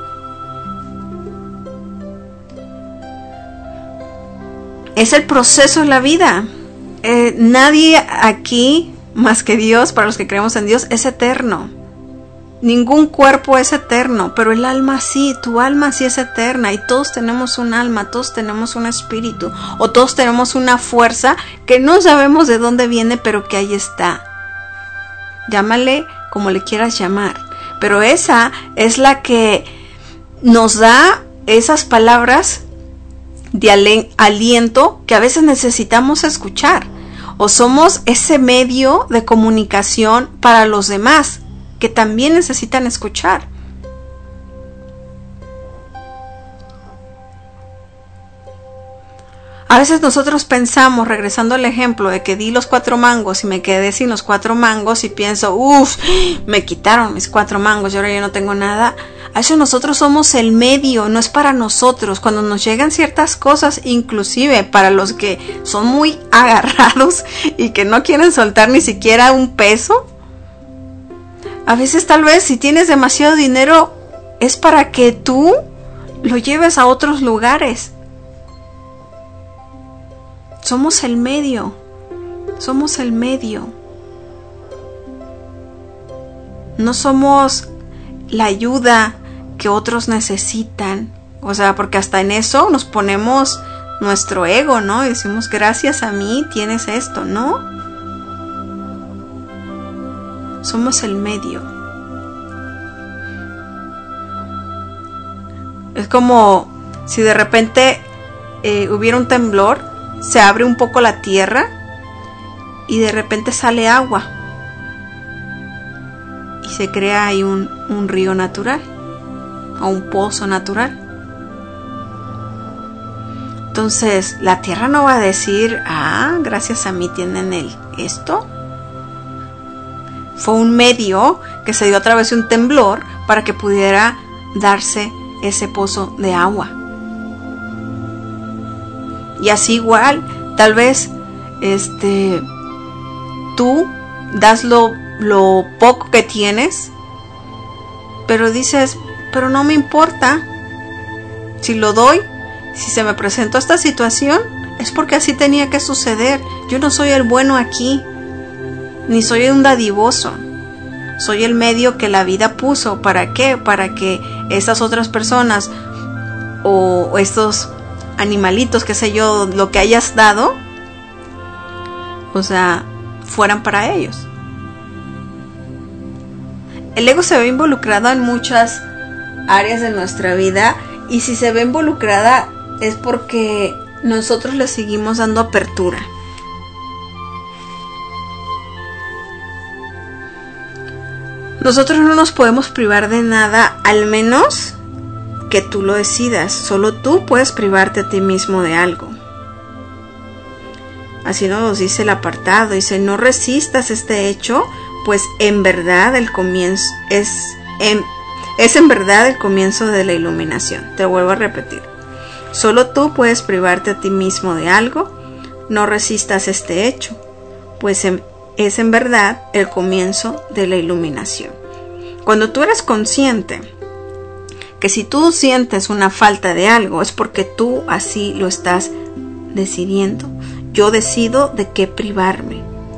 Es el proceso de la vida. Eh, nadie aquí, más que Dios, para los que creemos en Dios, es eterno. Ningún cuerpo es eterno, pero el alma sí, tu alma sí es eterna, y todos tenemos un alma, todos tenemos un espíritu, o todos tenemos una fuerza que no sabemos de dónde viene, pero que ahí está. Llámale como le quieras llamar, pero esa es la que nos da esas palabras de aliento que a veces necesitamos escuchar, o somos ese medio de comunicación para los demás que también necesitan escuchar. A veces nosotros pensamos, regresando al ejemplo de que di los cuatro mangos y me quedé sin los cuatro mangos, y pienso, uff, me quitaron mis cuatro mangos y ahora yo no tengo nada. A veces nosotros somos el medio, no es para nosotros. Cuando nos llegan ciertas cosas, inclusive para los que son muy agarrados y que no quieren soltar ni siquiera un peso, a veces tal vez si tienes demasiado dinero es para que tú lo lleves a otros lugares. Somos el medio, somos el medio. No somos la ayuda que otros necesitan. O sea, porque hasta en eso nos ponemos nuestro ego, ¿no? Y decimos, gracias a mí tienes esto, ¿no? Somos el medio. Es como si de repente eh, hubiera un temblor, se abre un poco la tierra y de repente sale agua y se crea ahí un, un río natural o un pozo natural. Entonces la tierra no va a decir, ah, gracias a mí tienen el esto. Fue un medio que se dio a través de un temblor para que pudiera darse ese pozo de agua. Y así igual, tal vez este, tú das lo, lo poco que tienes, pero dices, pero no me importa. Si lo doy, si se me presentó esta situación, es porque así tenía que suceder. Yo no soy el bueno aquí, ni soy un dadivoso. Soy el medio que la vida puso. ¿Para qué? Para que estas otras personas o estos animalitos, qué sé yo, lo que hayas dado, o sea, fueran para ellos. El ego se ve involucrado en muchas áreas de nuestra vida, y si se ve involucrada es porque nosotros le seguimos dando apertura. Nosotros no nos podemos privar de nada, al menos que tú lo decidas. Solo tú puedes privarte a ti mismo de algo. Así nos dice el apartado, dice, no resistas este hecho, pues en verdad el comienzo es en, es en verdad el comienzo de la iluminación. Te vuelvo a repetir. Solo tú puedes privarte a ti mismo de algo. No resistas este hecho, pues en, es en verdad el comienzo de la iluminación. Cuando tú eres consciente que si tú sientes una falta de algo, es porque tú así lo estás decidiendo. Yo decido de qué privarme.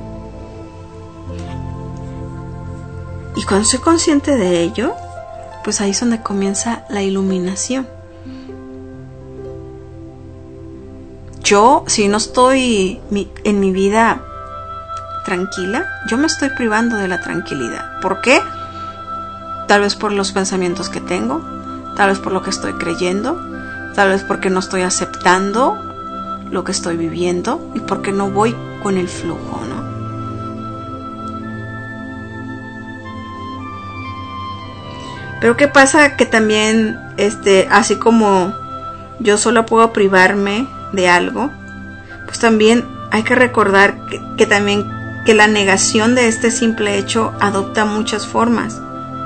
Y cuando soy consciente de ello, pues ahí es donde comienza la iluminación. Yo, si no estoy en mi vida tranquila, yo me estoy privando de la tranquilidad. ¿Por qué? Tal vez por los pensamientos que tengo, tal vez por lo que estoy creyendo, tal vez porque no estoy aceptando lo que estoy viviendo y porque no voy con el flujo, ¿no? Pero ¿qué pasa? Que también, este, así como yo solo puedo privarme de algo, pues también hay que recordar que, que también que la negación de este simple hecho adopta muchas formas.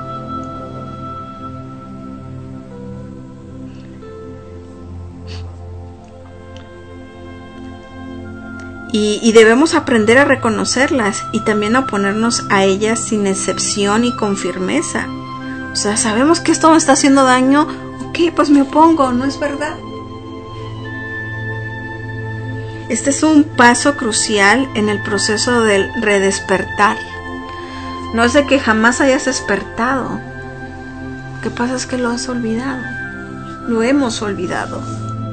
Y, y debemos aprender a reconocerlas y también a oponernos a ellas sin excepción y con firmeza. O sea, sabemos que esto me está haciendo daño, ok, pues me opongo, no es verdad. Este es un paso crucial en el proceso del redespertar. No es de que jamás hayas despertado. Lo que pasa es que lo has olvidado. Lo hemos olvidado.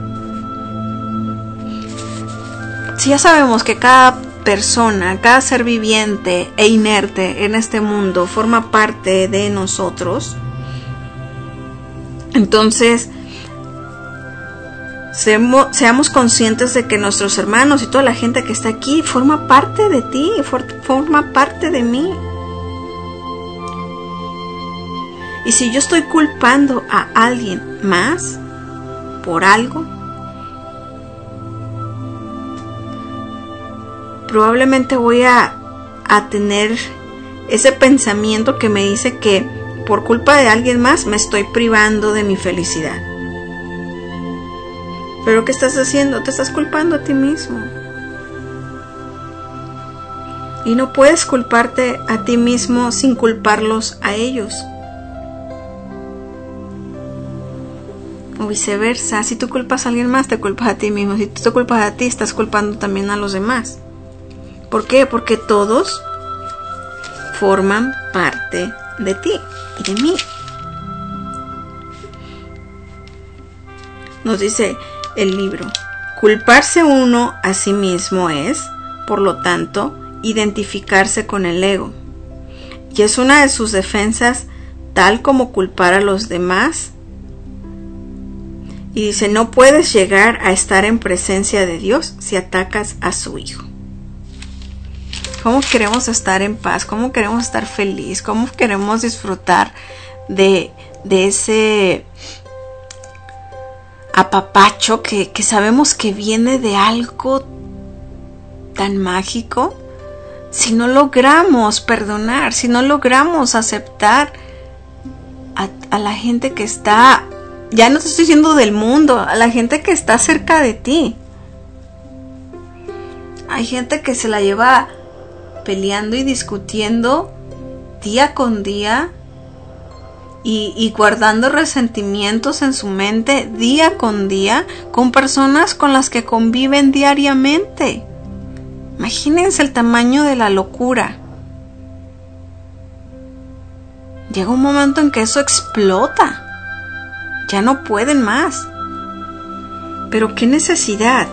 Si ya sabemos que cada persona, cada ser viviente e inerte en este mundo forma parte de nosotros, entonces seamos, seamos conscientes de que nuestros hermanos y toda la gente que está aquí forma parte de ti, for, forma parte de mí. Y si yo estoy culpando a alguien más por algo, probablemente voy a, a tener ese pensamiento que me dice que por culpa de alguien más me estoy privando de mi felicidad. Pero ¿qué estás haciendo? Te estás culpando a ti mismo. Y no puedes culparte a ti mismo sin culparlos a ellos. O viceversa, si tú culpas a alguien más, te culpas a ti mismo. Si tú te culpas a ti, estás culpando también a los demás. ¿Por qué? Porque todos forman parte de ti y de mí. Nos dice el libro, culparse uno a sí mismo es, por lo tanto, identificarse con el ego. Y es una de sus defensas, tal como culpar a los demás. Y dice, no puedes llegar a estar en presencia de Dios si atacas a su Hijo. ¿Cómo queremos estar en paz? ¿Cómo queremos estar feliz? ¿Cómo queremos disfrutar de, de ese apapacho que, que sabemos que viene de algo tan mágico? Si no logramos perdonar, si no logramos aceptar a, a la gente que está, ya no te estoy diciendo del mundo, a la gente que está cerca de ti. Hay gente que se la lleva peleando y discutiendo día con día y, y guardando resentimientos en su mente día con día con personas con las que conviven diariamente. Imagínense el tamaño de la locura. Llega un momento en que eso explota. Ya no pueden más. Pero qué necesidad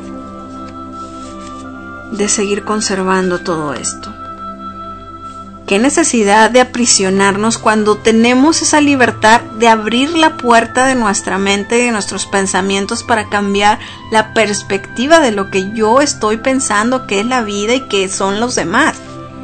de seguir conservando todo esto. Qué necesidad de aprisionarnos cuando tenemos esa libertad de abrir la puerta de nuestra mente y de nuestros pensamientos para cambiar la perspectiva de lo que yo estoy pensando que es la vida y que son los demás.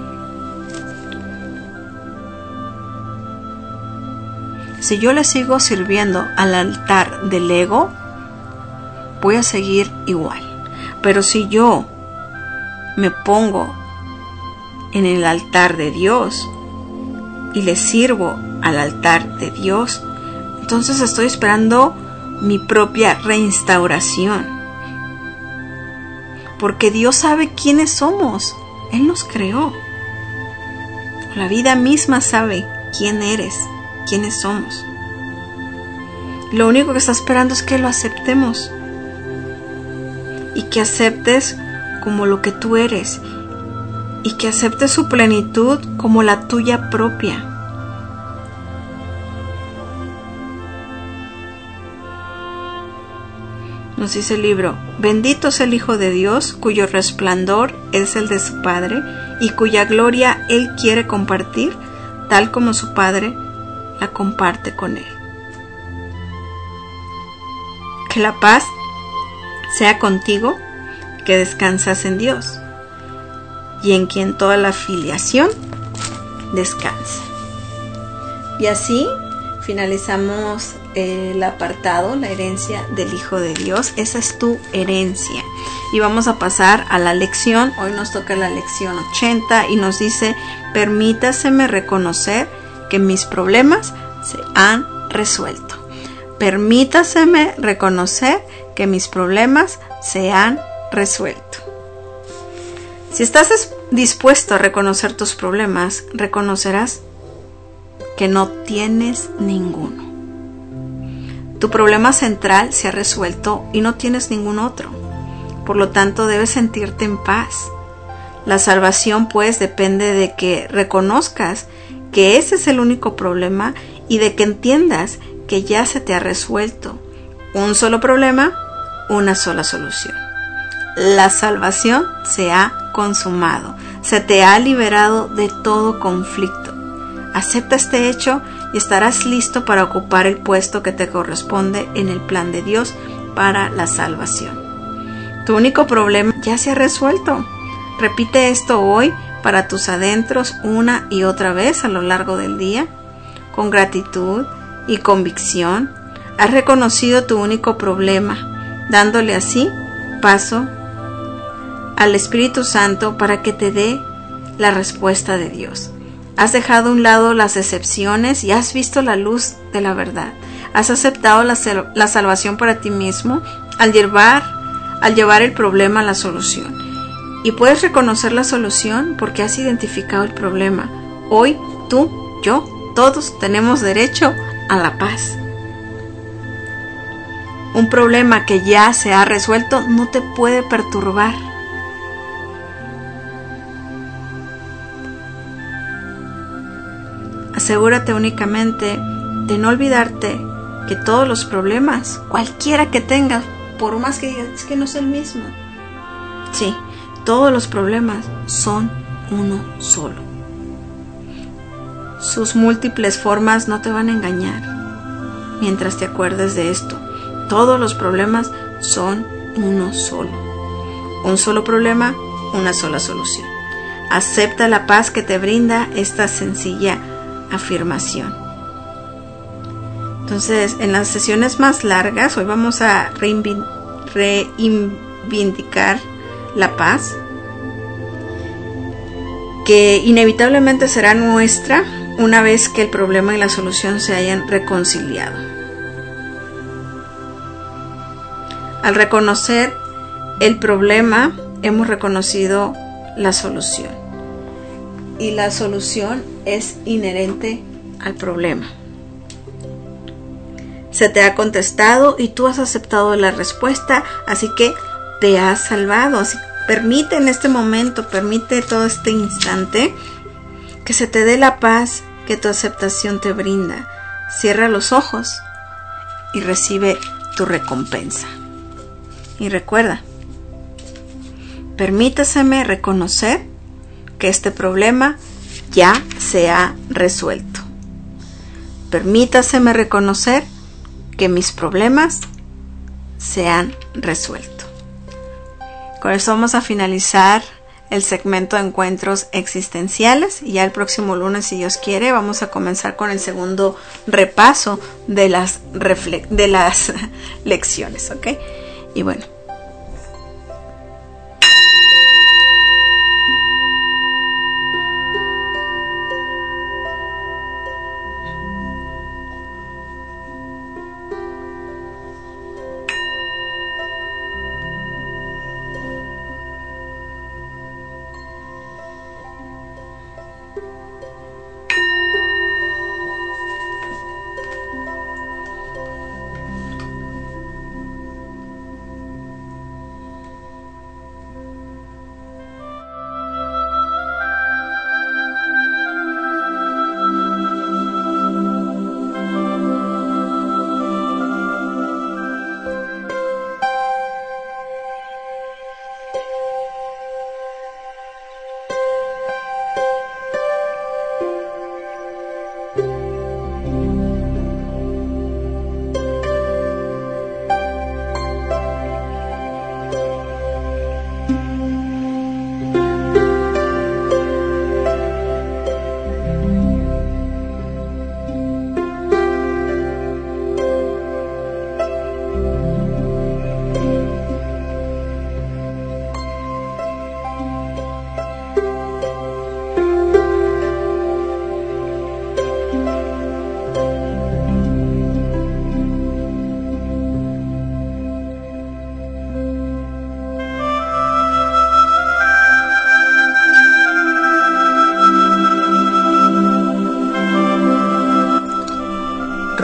Si yo le sigo sirviendo al altar del ego, voy a seguir igual. Pero si yo me pongo en el altar de Dios y le sirvo al altar de Dios, entonces estoy esperando mi propia reinstauración, porque Dios sabe quiénes somos. Él nos creó. La vida misma sabe quién eres, quiénes somos. Lo único que está esperando es que lo aceptemos y que aceptes como lo que tú eres y que aceptes su plenitud como la tuya propia. Nos dice el libro, bendito es el Hijo de Dios, cuyo resplandor es el de su Padre y cuya gloria Él quiere compartir, tal como su Padre la comparte con Él. Que la paz sea contigo, que descansas en Dios y en quien toda la filiación descansa. Y así finalizamos el apartado, la herencia del Hijo de Dios. Esa es tu herencia. y vamos a pasar a la lección. Hoy nos toca la lección ochenta y nos dice: permítaseme reconocer que mis problemas se han resuelto. Permítaseme reconocer que mis problemas se han resuelto. Si estás dispuesto a reconocer tus problemas, reconocerás que no tienes ninguno. Tu problema central se ha resuelto y no tienes ningún otro. Por lo tanto, debes sentirte en paz. La salvación, pues, depende de que reconozcas que ese es el único problema y de que entiendas que ya se te ha resuelto. Un solo problema, una sola solución. La salvación se ha consumado. Se te ha liberado de todo conflicto. Acepta este hecho y estarás listo para ocupar el puesto que te corresponde en el plan de Dios para la salvación. Tu único problema ya se ha resuelto. Repite esto hoy para tus adentros una y otra vez a lo largo del día. Con gratitud y convicción, has reconocido tu único problema, dándole así paso al Espíritu Santo para que te dé la respuesta de Dios. Has dejado a un lado las excepciones y has visto la luz de la verdad. Has aceptado la, la salvación para ti mismo al llevar, al llevar el problema a la solución. Y puedes reconocer la solución porque has identificado el problema. Hoy, tú, yo, todos tenemos derecho a la paz. Un problema que ya se ha resuelto no te puede perturbar. Asegúrate únicamente de no olvidarte que todos los problemas, cualquiera que tengas, por más que digas, es que no es el mismo. Sí, todos los problemas son uno solo. Sus múltiples formas no te van a engañar. Mientras te acuerdes de esto, todos los problemas son uno solo. Un solo problema, una sola solución. Acepta la paz que te brinda esta sencilla afirmación. Entonces, en las sesiones más largas, hoy vamos a reivindicar la paz, que inevitablemente será nuestra una vez que el problema y la solución se hayan reconciliado. Al reconocer el problema, hemos reconocido la solución. Y la solución es inherente al problema. Se te ha contestado y tú has aceptado la respuesta, así que te has salvado. Así, permite en este momento, permite todo este instante que se te dé la paz que tu aceptación te brinda. Cierra los ojos y recibe tu recompensa. Y recuerda, permítaseme reconocer que este problema ya se ha resuelto. Permítaseme reconocer que mis problemas se han resuelto. Con esto vamos a finalizar el segmento de encuentros existenciales y ya el próximo lunes, si Dios quiere, vamos a comenzar con el segundo repaso de las, refle- de las lecciones, ¿ok? Y bueno,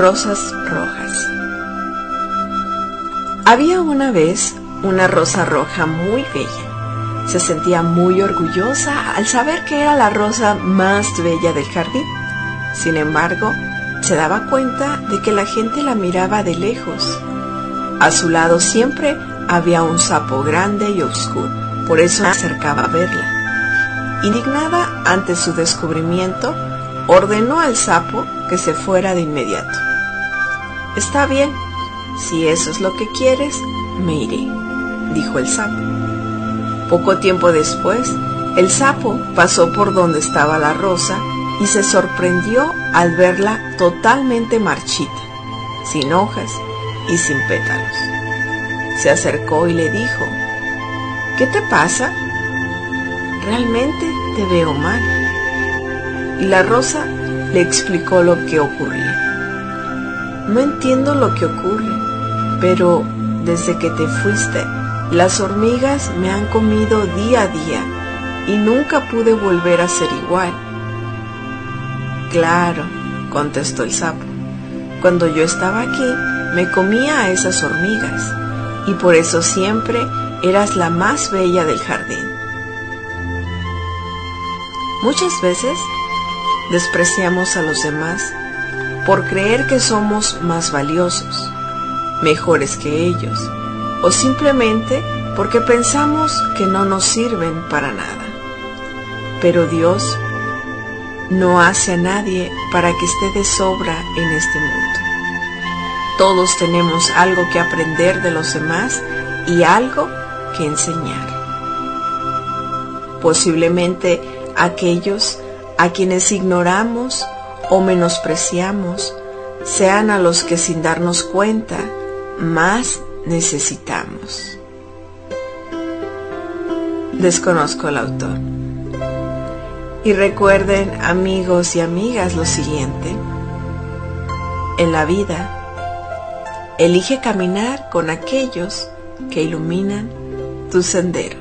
Rosas rojas. Había una vez una rosa roja muy bella. Se sentía muy orgullosa al saber que era la rosa más bella del jardín. Sin embargo, se daba cuenta de que la gente la miraba de lejos. A su lado siempre había un sapo grande y oscuro, por eso se acercaba a verla. Indignada ante su descubrimiento, ordenó al sapo que se fuera de inmediato. «Está bien, si eso es lo que quieres, me iré», dijo el sapo. Poco tiempo después, el sapo pasó por donde estaba la rosa y se sorprendió al verla totalmente marchita, sin hojas y sin pétalos. Se acercó y le dijo: «¿Qué te pasa? Realmente te veo mal». Y la rosa le explicó lo que ocurría. «No entiendo lo que ocurre, pero desde que te fuiste, las hormigas me han comido día a día y nunca pude volver a ser igual». «Claro», contestó el sapo, «cuando yo estaba aquí, me comía a esas hormigas, y por eso siempre eras la más bella del jardín». Muchas veces despreciamos a los demás por creer que somos más valiosos, mejores que ellos, o simplemente porque pensamos que no nos sirven para nada. Pero Dios no hace a nadie para que esté de sobra en este mundo. Todos tenemos algo que aprender de los demás y algo que enseñar. Posiblemente aquellos a quienes ignoramos o menospreciamos sean a los que, sin darnos cuenta, más necesitamos. Desconozco el autor. Y recuerden, amigos y amigas, lo siguiente: en la vida, elige caminar con aquellos que iluminan tu sendero.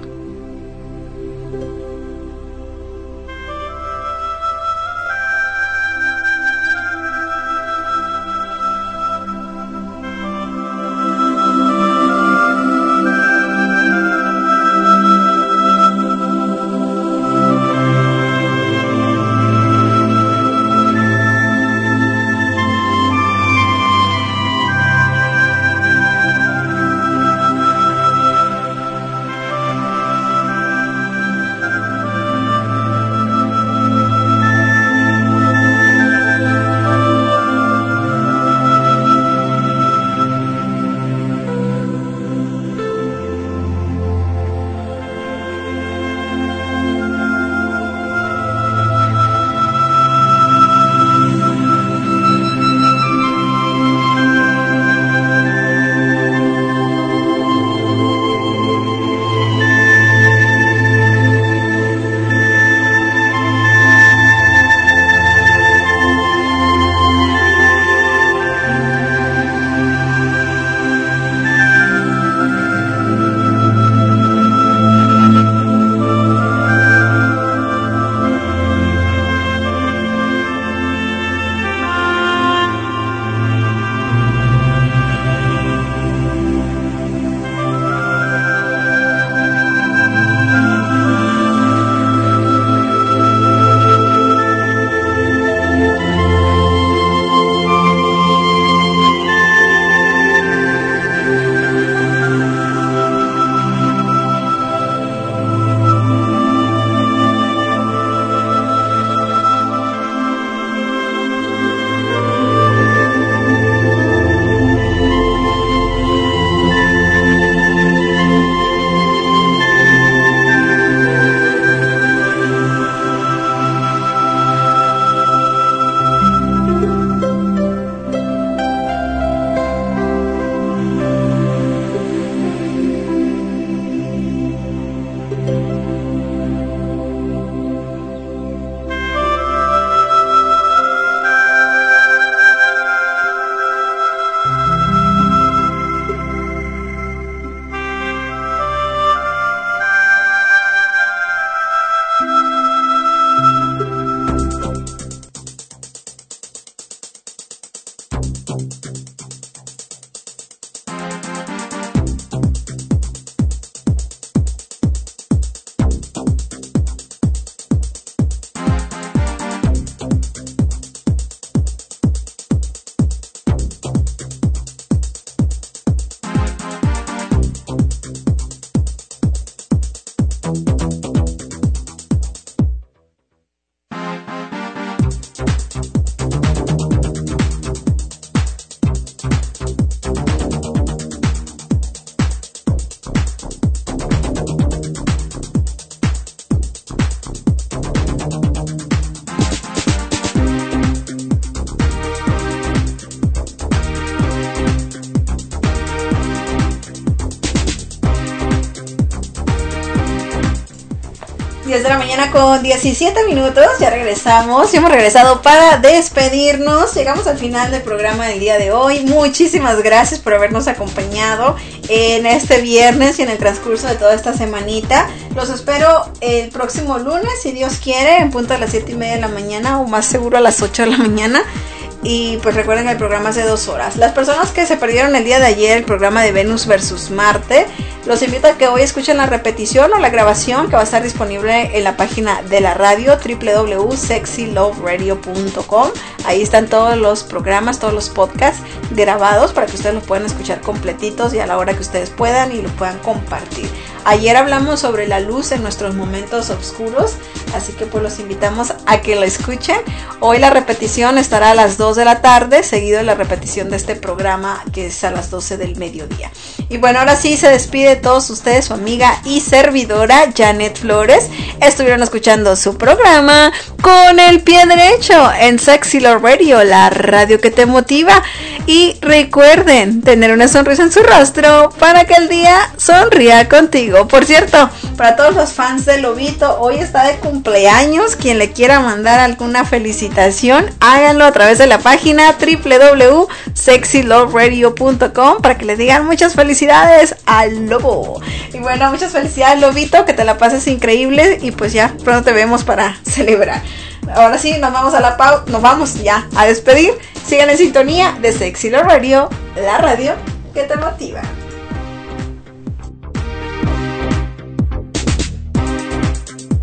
diez de la mañana con diecisiete minutos, ya regresamos, ya hemos regresado para despedirnos, llegamos al final del programa del día de hoy. Muchísimas gracias por habernos acompañado en este viernes y en el transcurso de toda esta semanita. Los espero el próximo lunes, si Dios quiere, en punto a las siete y media de la mañana, o más seguro a las ocho de la mañana. Y pues recuerden, el programa es de dos horas. Las personas que se perdieron el día de ayer el programa de Venus versus Marte, los invito a que hoy escuchen la repetición o la grabación, que va a estar disponible en la página de la radio, doble u doble u doble u punto sexy love radio punto com. Ahí están todos los programas, todos los podcasts grabados para que ustedes los puedan escuchar completitos y a la hora que ustedes puedan y lo puedan compartir. Ayer hablamos sobre la luz en nuestros momentos oscuros, así que pues los invitamos a que lo escuchen. Hoy la repetición estará a las dos de la tarde, seguido de la repetición de este programa, que es a las doce del mediodía. Y bueno, ahora sí se despide de todos ustedes su amiga y servidora Janet Flores. Estuvieron escuchando su programa Con el Pie Derecho en Sexy Love Radio, la radio que te motiva. Y recuerden tener una sonrisa en su rostro para que el día sonría contigo. Por cierto, para todos los fans de Lobito, hoy está de cumpleaños. Quien le quiera mandar alguna felicitación, háganlo a través de la página doble u doble u doble u punto sexy love radio punto com para que le digan muchas felicidades al Lobo. Y bueno, muchas felicidades, Lobito, que te la pases increíble y pues ya pronto te vemos para celebrar. Ahora sí, nos vamos a la pau nos vamos ya a despedir. Sigan en sintonía de Sexy Love Radio, la radio que te motiva.